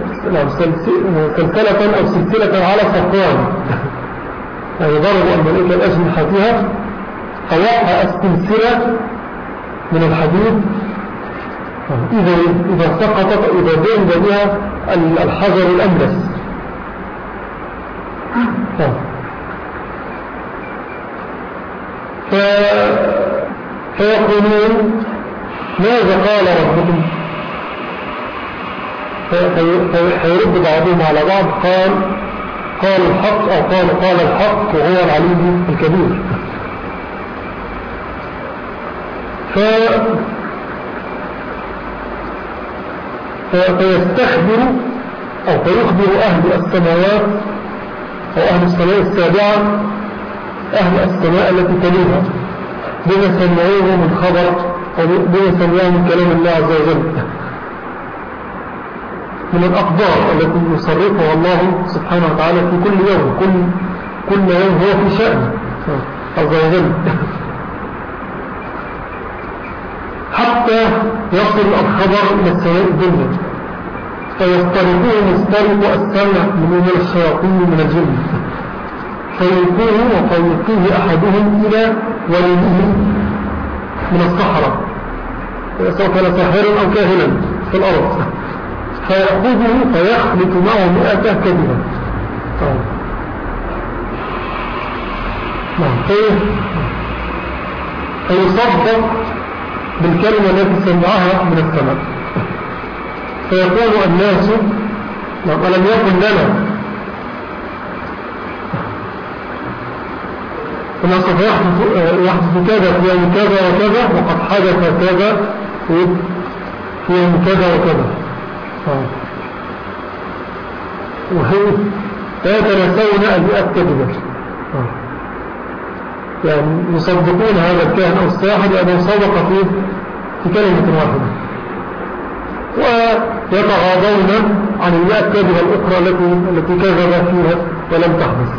أو سلسلة على صفوان يعني ضربوا الملائكة بأجنحتها فوقع السلسلة من الحديد إذا, إذا سقطت إذا بين بها الحجر الأملس. ف... فيقولون ماذا قال ربكم؟ فيرد بعضهم على بعض قال قال الحق أو قال قال الحق وهو العلي الكبير. ف... فيستخبر أو فيخبر أهل السماوات أو أهل السماء السابعة أهل السماء التي تليها بما سمعوه من خبر أو بما سمعوه من كلام الله عز وجل من الأخبار التي يصرفها الله سبحانه وتعالى في كل يوم كل, كل يوم هو في شأن عز وجل حتى يصل الخبر إلى السماء الدنيا فيسترقوه مسترق السمع من الشياطين من الجن فيلقوه وفيلقيه أحدهم إلى وليه من الصحراء سواء كان ساحرا أو كاهنا في الأرض فيأخذه فيخلط معه مئة كذبة فيصدق بالكلمة التي سمعها من السماء فيقول الناس ألم يكن لنا أنه سوف يحدث كذا في يوم كذا وكذا وقد حدث كذا في يوم كذا وكذا وهي فيتنسون أن يؤكدوا يعني يصدقون هذا الكاهن أو الساحر لأنه صدق فيه في كلمة واحدة ويتغاضون عن المئة الكذبة الأخرى التي التي كذب فيها ولم تحدث.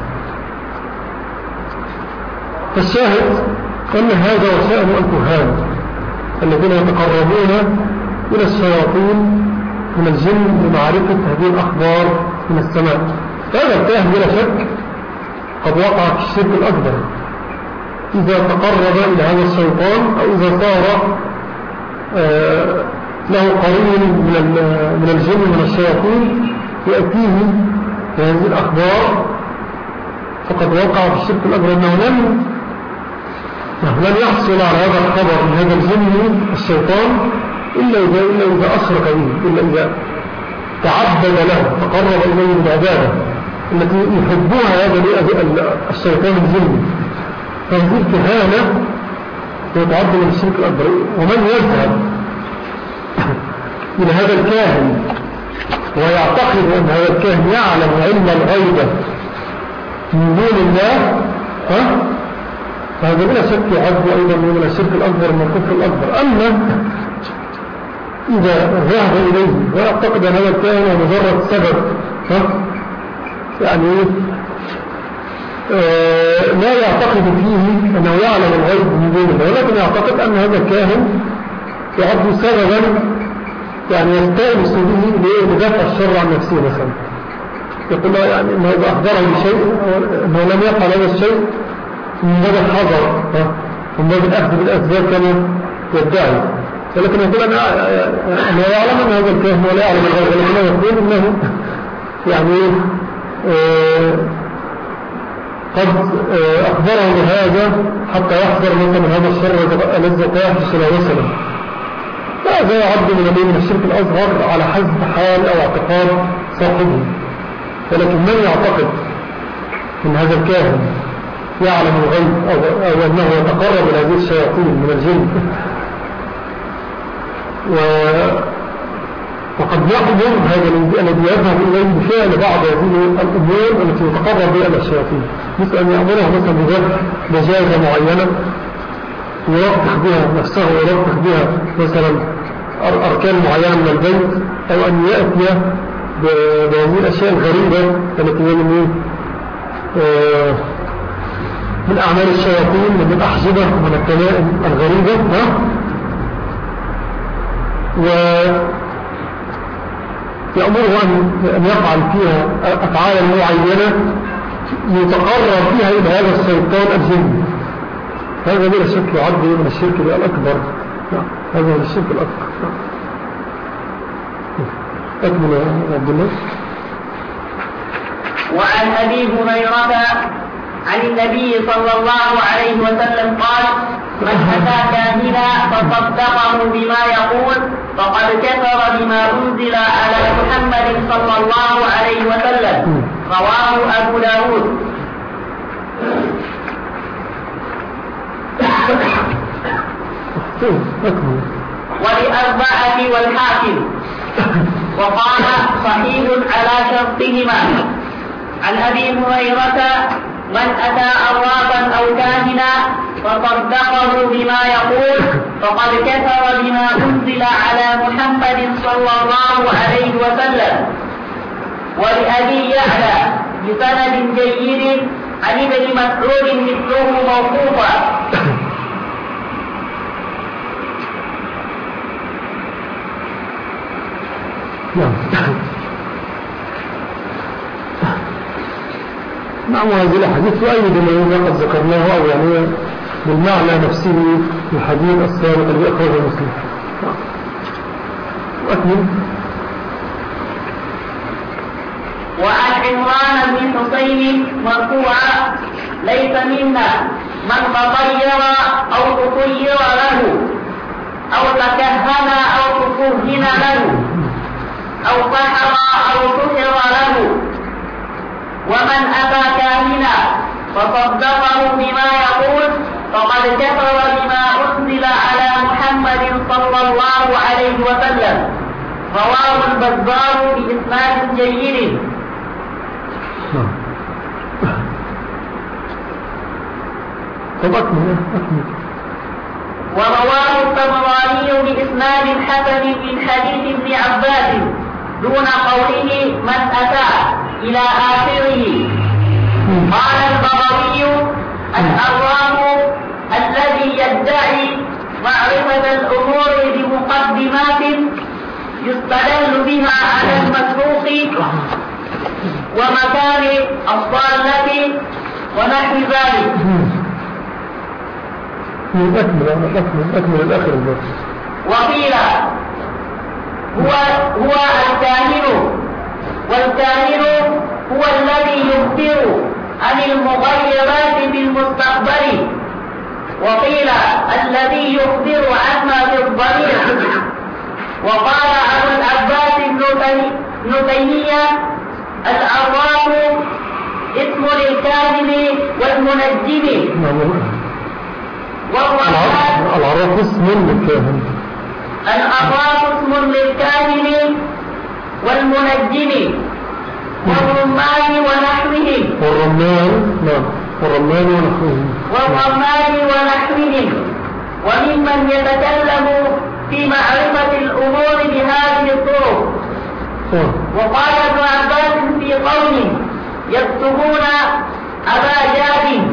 فالشاهد أن هذا وشأن الكهان الذين يتقربون إلى الشياطين من الجن لمعرفة هذه الأخبار من السماء. هذا الكاهن بلا شك قد وقع في الشرك الأكبر إذا تقرب إلى هذا الشيطان أو إذا صار آه له قرين من من الجن من الشياطين يأتيه هذه الأخبار فقد وقع في الشرك الأكبر أنه لم لن يحصل على هذا الخبر من هذا الجن الشيطان إلا إذا, إلا إذا أشرك به إلا إذا تعبد له تقرب إليه بالعبادة التي يحبها هذا الشيطان الجن. فهذه الكهانة يتعبد من الشرك الأكبر. ومن يذهب إلى هذا الكاهن ويعتقد أن هذا الكاهن يعلم علم الغيبة من دون الله ها؟ فهذا بلا شك يعد أيضا من الشرك الأكبر من الكفر الأكبر. أما إذا ذهب إليه ويعتقد أن هذا الكاهن هو مجرد سبب ها؟ يعني آه لا يعتقد فيه أنه يعلم الغيب من دون الله ولكن يعتقد أن هذا الكاهن يعد سببا يعني يستأنس به لدفع الشر عن نفسه مثلا. يقول له يعني إنه إذا أخبره بشيء أنه لم يفعل هذا الشيء من باب الحذر من باب الأخذ بالأسباب كما يدعي. ولكن يقول أنه يعلم أن هذا الكاهن ولا يعلم الغيب ولكنه يقول أنه يعني آه قد آه أخبره بهذا حتى يحذر مثلا من هذا الشر الذي فاحش لا وسلم. هذا يعد من من الشرك الأصغر على حسب حال أو اعتقاد صاحبه. ولكن من يعتقد من هذا الكاهن يعلم الغيب أو, أو أنه يتقرب إلى هذه الشياطين من الجن و... وقد يقدر هذا الذي يذهب إليه بفعل بعض هذه الأمور التي يتقرب بها إلى الشياطين مثل أن يأمره مثلا بذلك دجاجة معينة يرفق بها نفسه ويرفق بها مثلا أركان معينة من البيت أو أن يأتي بهذه الأشياء الغريبة التي هي من آه من أعمال الشياطين من الأحزبة ومن التمائم الغريبة ها؟ ويأمره أن يفعل فيها أفعالا معينة يتقرب فيها إلى هذا الشيطان الجن. هذا بلا شك يعد من الشرك الأكبر. هذا من الشرك الأكبر. أكمل يا عبد الله. وعن أبي هريرة عن النبي صلى الله عليه وسلم قال: من أتى كاهنا فصدقه بما يقول فقد كفر بما أنزل على محمد صلى الله عليه وسلم. رواه أبو داود. ولأربعة والحاكم، وقال صحيح على شرطهما. عن أبي هريرة: من أتى عرافا أو كاهنا فصدقه بما يقول فقد كفر بما أنزل على محمد صلى الله عليه وسلم. ولأبي يعلى بسند جيد عن ابن مسعود مثله موقوفا. نعم. هذه الحديث يؤيد ما قد ذكرناه، أو يعني بالمعنى نفسه الحديث السابق الذي أخرجه مسلم. وأكمل. وعن عمران بن حسين مرفوعا: ليس منا من تطير أو تطير له أو تكهن أو تكهن له أو سحر أو سحر له. ومن أتى كاهنا فصدقه بما يقول فقد كفر بما أنزل على محمد صلى الله عليه وسلم. رواه البزار بإسناد جيد. ورواه الطبراني بإسناد حسن من حديث ابن عباس دون قوله من أتى إلى آخره. قال البغوي: الأرواح الذي يدعي معرفة الأمور بمقدمات يستدل بها على المسروق ومكان الضالة ونحو ذلك. أكمل أكمل أكمل الآخر الباب. وقيل هو هو الكاهن، والكاهن هو الذي يخبر عن المغيرات بالمستقبل. وقيل الذي يخبر عما في الضمير. وقال أبو العباس ابن تيمية: الأرواح اسم للكاهن والمنجم. الأعراف اسم للكاهن. الأعراف اسم للكاهن والمنجم والرمان ونحوهم. والرمان نعم والرمان ونحوهم. والرمان ونحوهم. وممن يتكلم في معرفة الأمور بهذه الطرق. وقال ابن عباس في قوم يكتبون أبا جاد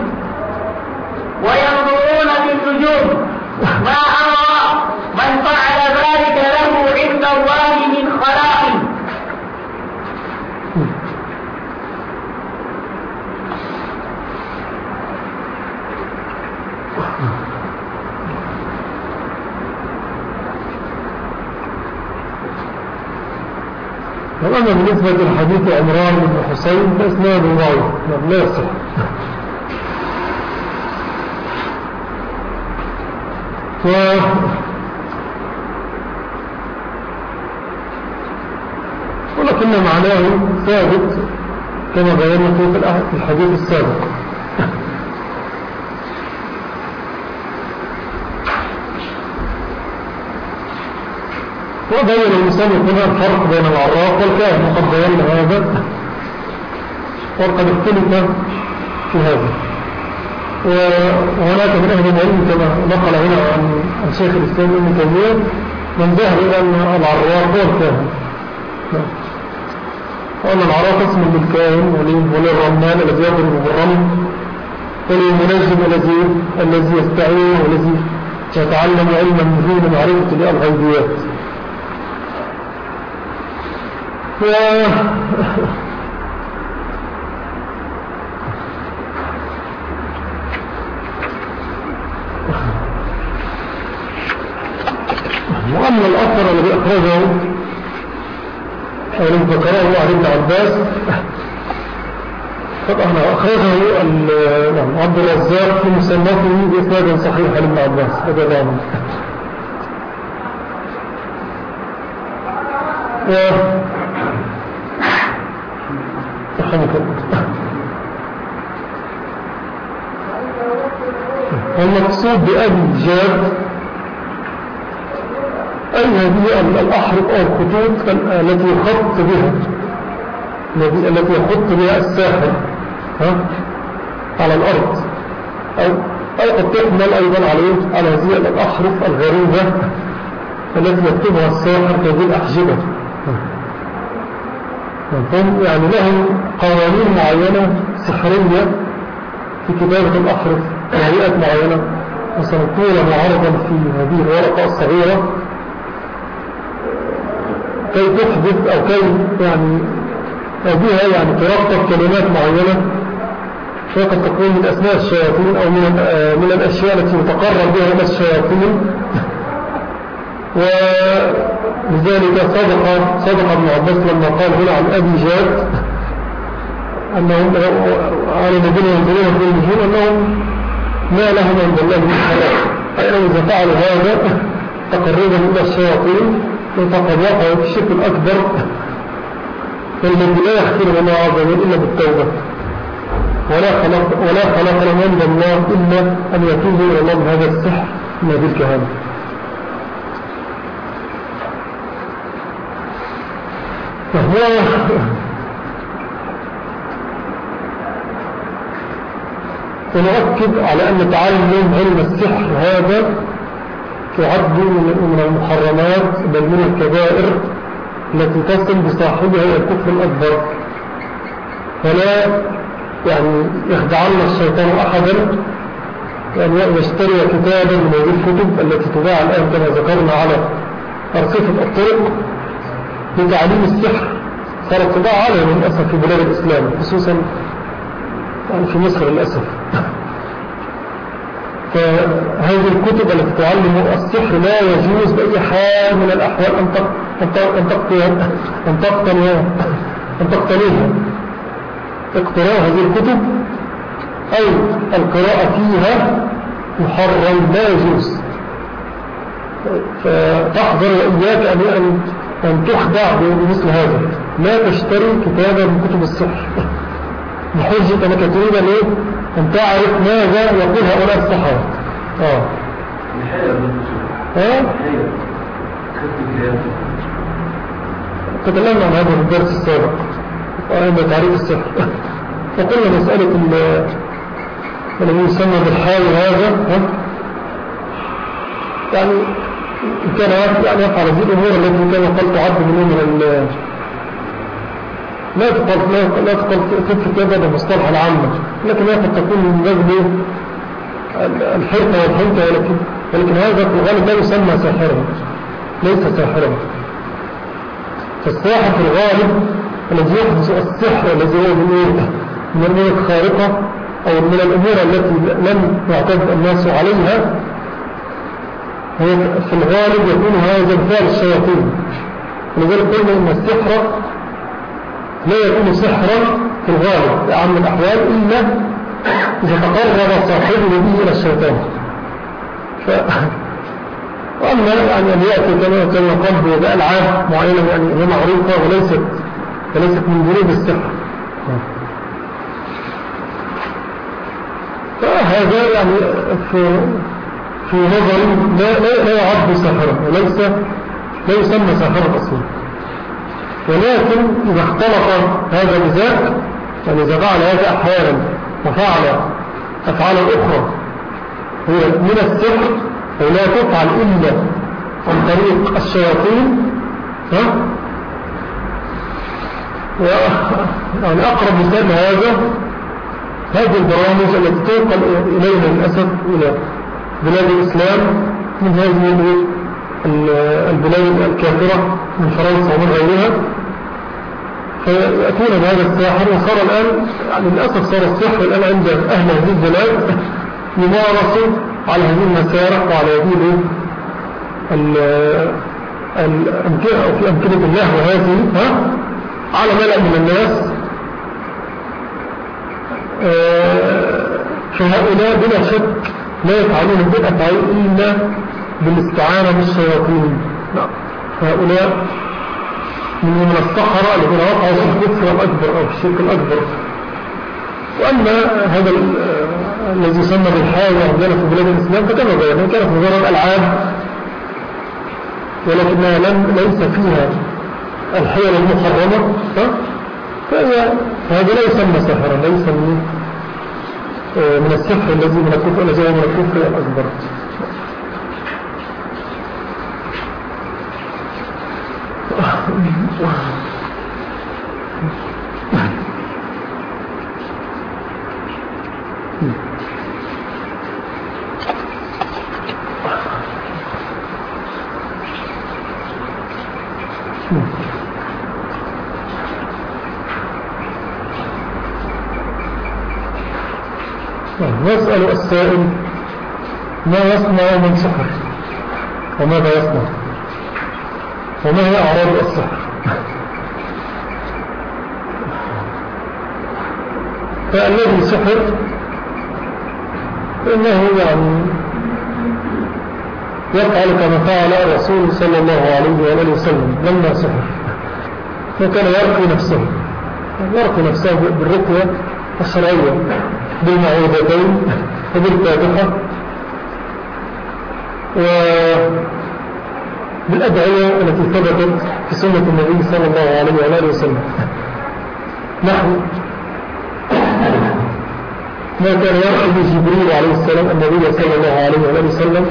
وينظرون في النجوم: ما أرى من فعل ذلك له عند الله من خلاق. أما بالنسبة للحديث عمران بن حسين فإسناد ضعيف لا يصح. ولكن معناه ثابت كما بينا في الحديث السابق. وبين المسلم هنا الفرق بين العراف والكاهن، وقد بينا هذا وقد اختلف في هذا. وهناك من أهل العلم كما نقل هنا عن شيخ الإسلام ابن تيمية من ذهب إلى أن العراف هو الكاهن، وأن العراف اسم للكاهن وللرمان الذي يضرب بالرمل وللمنجم الذي الذي يستعين والذي يتعلم علما مفيدا معرفة الغيبيات. وأما الأثر الذي أخرجه الذي ذكره عن ابن عباس طبعا أخرجه نعم عبد الرزاق في مصنفه بإسناد صحيح عن ابن عباس هذا دعم رحمك الله. والمقصود بأبي جاد أي هذه الأحرف أو الخطوط التي يخط بها التي يخط بها الساحر ها على الأرض أو, أو قد تحمل أيضا عليه على هذه الأحرف الغريبة التي يكتبها الساحر كذي الأحجبة. هم يعني لهم قوانين معينة سحرية في كتابة الأحرف وهيئات معينة مثلا طولة معرضا في هذه الورقة الصغيرة كي تحدث أو كي يعني بها يعني ترتب كلمات معينة فقد تكون من أسماء الشياطين أو من, من الأشياء التي يتقرب بها إلى الشياطين. ولذلك صدق صدق ابن عباس لما قال هنا عن أبي جاد أنهم على الذين ينزلون في النجوم أنهم ما لهم عند الله من خلاق فإنهم إذا فعلوا هذا تقربا إلى الشياطين فقد وقعوا في الشرك الأكبر الذي لا يغفر الله عز وجل إلا بالتوبة ولا خلق ولا خلق لهم عند الله إلا أن يتوبوا إلى الله من هذا السحر من هذه الكهانة. فهو ونؤكد على أن تعلم علم السحر هذا تعد من المحرمات بل من الكبائر التي تصل بصاحبها إلى الكفر الأكبر. فلا يعني يخدعن الشيطان أحدا يعني يشتري كتابا من هذه الكتب التي تباع الآن كما ذكرنا على أرصفة الطرق لتعليم السحر صارت تباع عليها للأسف في بلاد الإسلام خصوصا يعني في مصر للأسف. فهذه الكتب التي تعلم السحر لا يجوز بأي حال من الأحوال أن تقتنيها أن تقتنيها اقتراء هذه الكتب أو القراءة فيها محرم لا يجوز. فتحذر وإياك أن أن تخدع بمثل هذا. لا تشتري كتابا من كتب السحر بحجة أنك تريد أن تعرف ماذا يقول هؤلاء السحرة. آه. آه؟ تكلمنا عن هذا في الدرس السابق عند تعريف السحر فقلنا مسألة الذي يسمى بالحال هذا يعني كان يعني يفعل هذه الأمور التي كان قد تعد منه من ال لا تقل لا تقل في الكتابة بالمصطلح العامة لكن هي قد تكون من باب الحرقة والحنكة ولكن ولكن هذا في الغالب لا يسمى ساحرا ليس ساحرا. فالساحر في الغالب الذي يحدث السحر الذي هو من من الأمور الخارقة أو من الأمور التي لم يعتد الناس عليها هو في الغالب يكون هذا فعل الشياطين. ولذلك قلنا إن السحر لا يكون سحرا في الغالب بأعم الأحوال إلا إذا تقرب صاحبه به إلى الشيطان. ف... وأما يعني أن يأتي كما كما قال بألعاب معينة يعني هي معروفة وليست وليست من جنوب السحر. فهذا يعني في في نظري لا لا لا يعد ساحرا وليس لا يسمى ساحرا أصلا. ولكن إذا اختلط هذا بذاك يعني إذا فعل هذا أحيانا وفعل أفعالا أخرى هي من السحر ولا تفعل إلا عن طريق الشياطين ها يعني أقرب مثال هذا هذه البرامج التي تنقل إلينا للأسف إلى بلاد الإسلام من هذه البلاد الكافرة من فرنسا ومن غيرها فيأتون بهذا الساحر. وصار الآن يعني للأسف صار السحر الآن عند أهل هذه البلاد يمارسوا على هذه المسارح وعلى هذه الأمكنة أو في أمكنة الله وهذه ها على ملأ من الناس، فهؤلاء بلا شك لا يفعلون بالأفعال إلا بالاستعانة بالشياطين. فهؤلاء من الصحراء الذين وقعوا في الكفر الأكبر أو في الشرك الأكبر. وأما هذا الذي يسمى بالحاجة عندنا في بلاد الإسلام فكما بيانا كانت مجرد ألعاب، ولكنها لم ليس فيها الحيل المحرمة، فهي هذا لا يسمى سحرا، ليس من من السحر الذي من الكفر الذي هو من الكفر الأكبر. يسأل السائل: ما يصنع من سحر؟ وماذا يصنع؟ وما هي أعراض السحر؟ فالذي سحر إنه يعني يفعل كما فعل الرسول صلى الله عليه وآله وسلم لما سحر، فكان يرقي نفسه يرقي نفسه بالرقية الشرعية بالمعوذتين وبالفاتحة وبالأدعية التي ثبتت في سنة النبي صلى الله عليه وآله وسلم، نحو ما كان يرقي جبريل عليه السلام النبي صلى الله عليه وآله وسلم،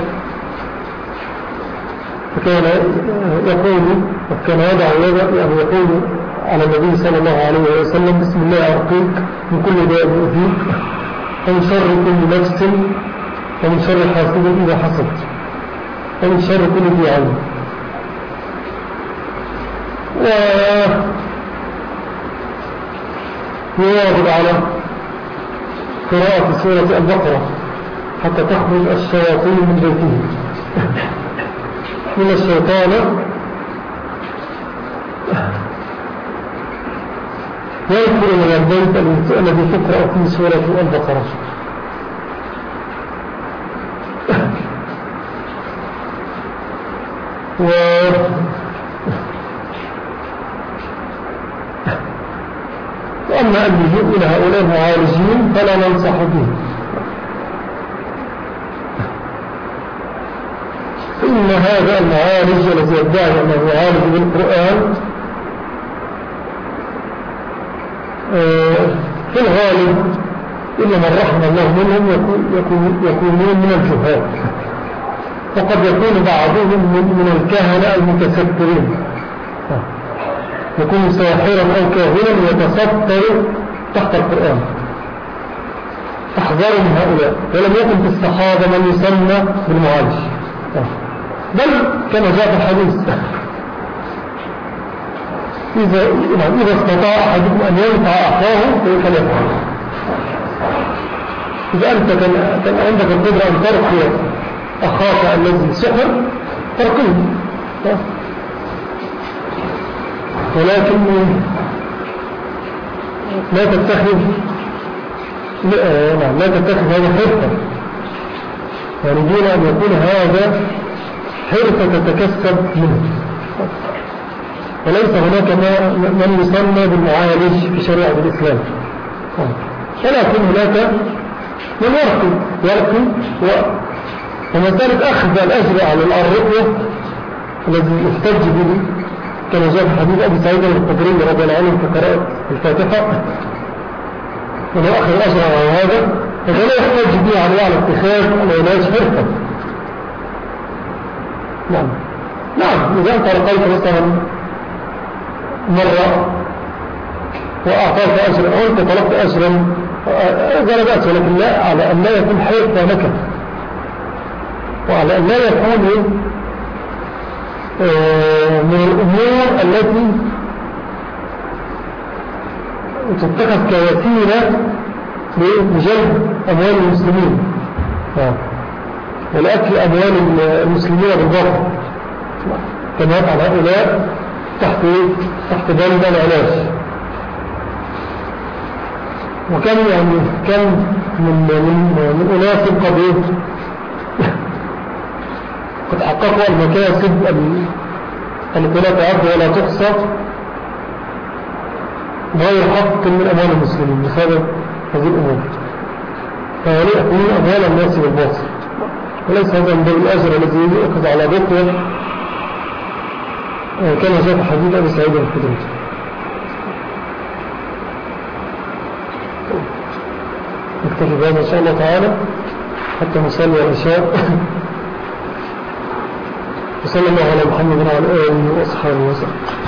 فكان يقول وكان يدع يعني يقول على النبي صلى الله عليه وسلم: بسم الله أرقيك من كل داء يؤذيك، ومن شر كل نفس، ومن شر حاسد إذا حسد، ومن شر كل ذي عين. ويواظب على قراءة سورة البقرة حتى تخرج الشياطين من بيته من الشيطان ويدخل من البيت الذي تقرأ فيه سورة البقرة. و وأما اللجوء إلى هؤلاء المعالجين فلا ننصح به، فإن هذا المعالج الذي يدعي أنه يعالج بالقرآن في الغالب إلا من رحم الله منهم يكونون من الجهال، وقد يكون بعضهم من الكهنة المتسترين، يكون ساحرا أو كاهنا يتستر تحت القرآن. احذروا من هؤلاء. ولم يكن في الصحابة من يسمى بالمعالج، بل كما جاء في الحديث: إذا, إذا استطاع أحدكم أن ينفع أخاه فليفعل. إذا أنت كان عندك القدرة أن ترقي أخاك الذي سحر ترقيه، ولكن لا تتخذ لا تتخذ هذا حرفة، يريدون أن يكون هذا حرفة تتكسب منه، وليس هناك من يسمى بالمعالج في شريعة الإسلام، ولكن هناك من يرقي يرقي ومسألة أخذ الأجر على الرقية الذي يحتج به كما جاء في حديث أبي سعيد الخدري رضي الله عنه في قراءة الفاتحة، ولو أخذ الأجر على هذا فلا يحتج به على اتخاذ العلاج حرفة. نعم نعم إذا أنت رقيت مثلا مرة وأعطاك أجرا أو أنت طلبت أجرا هذا لا بأس، ولكن لا على أن لا يكون حرفة لك، وعلى أن لا يكون من الأمور التي تتخذ كوسيلة لجلب أموال المسلمين ولأكل أموال المسلمين بالباطل كما يفعل هؤلاء تحت تحت بند العلاج. وكان يعني كان من من من أناس قد قد حققوا المكاسب التي لا تعد ولا تحصى غير حق من أموال المسلمين بسبب هذه الأمور. فهؤلاء يأكلون أموال الناس بالباطل، وليس هذا من باب الأجر الذي يؤخذ على بقوة كما جاء في حديث أبي سعيد الخدري. نكتفي بهذا إن شاء الله تعالى حتى نصلي العشاء. وصلى الله على محمد وعلى آله وأصحابه وسلم.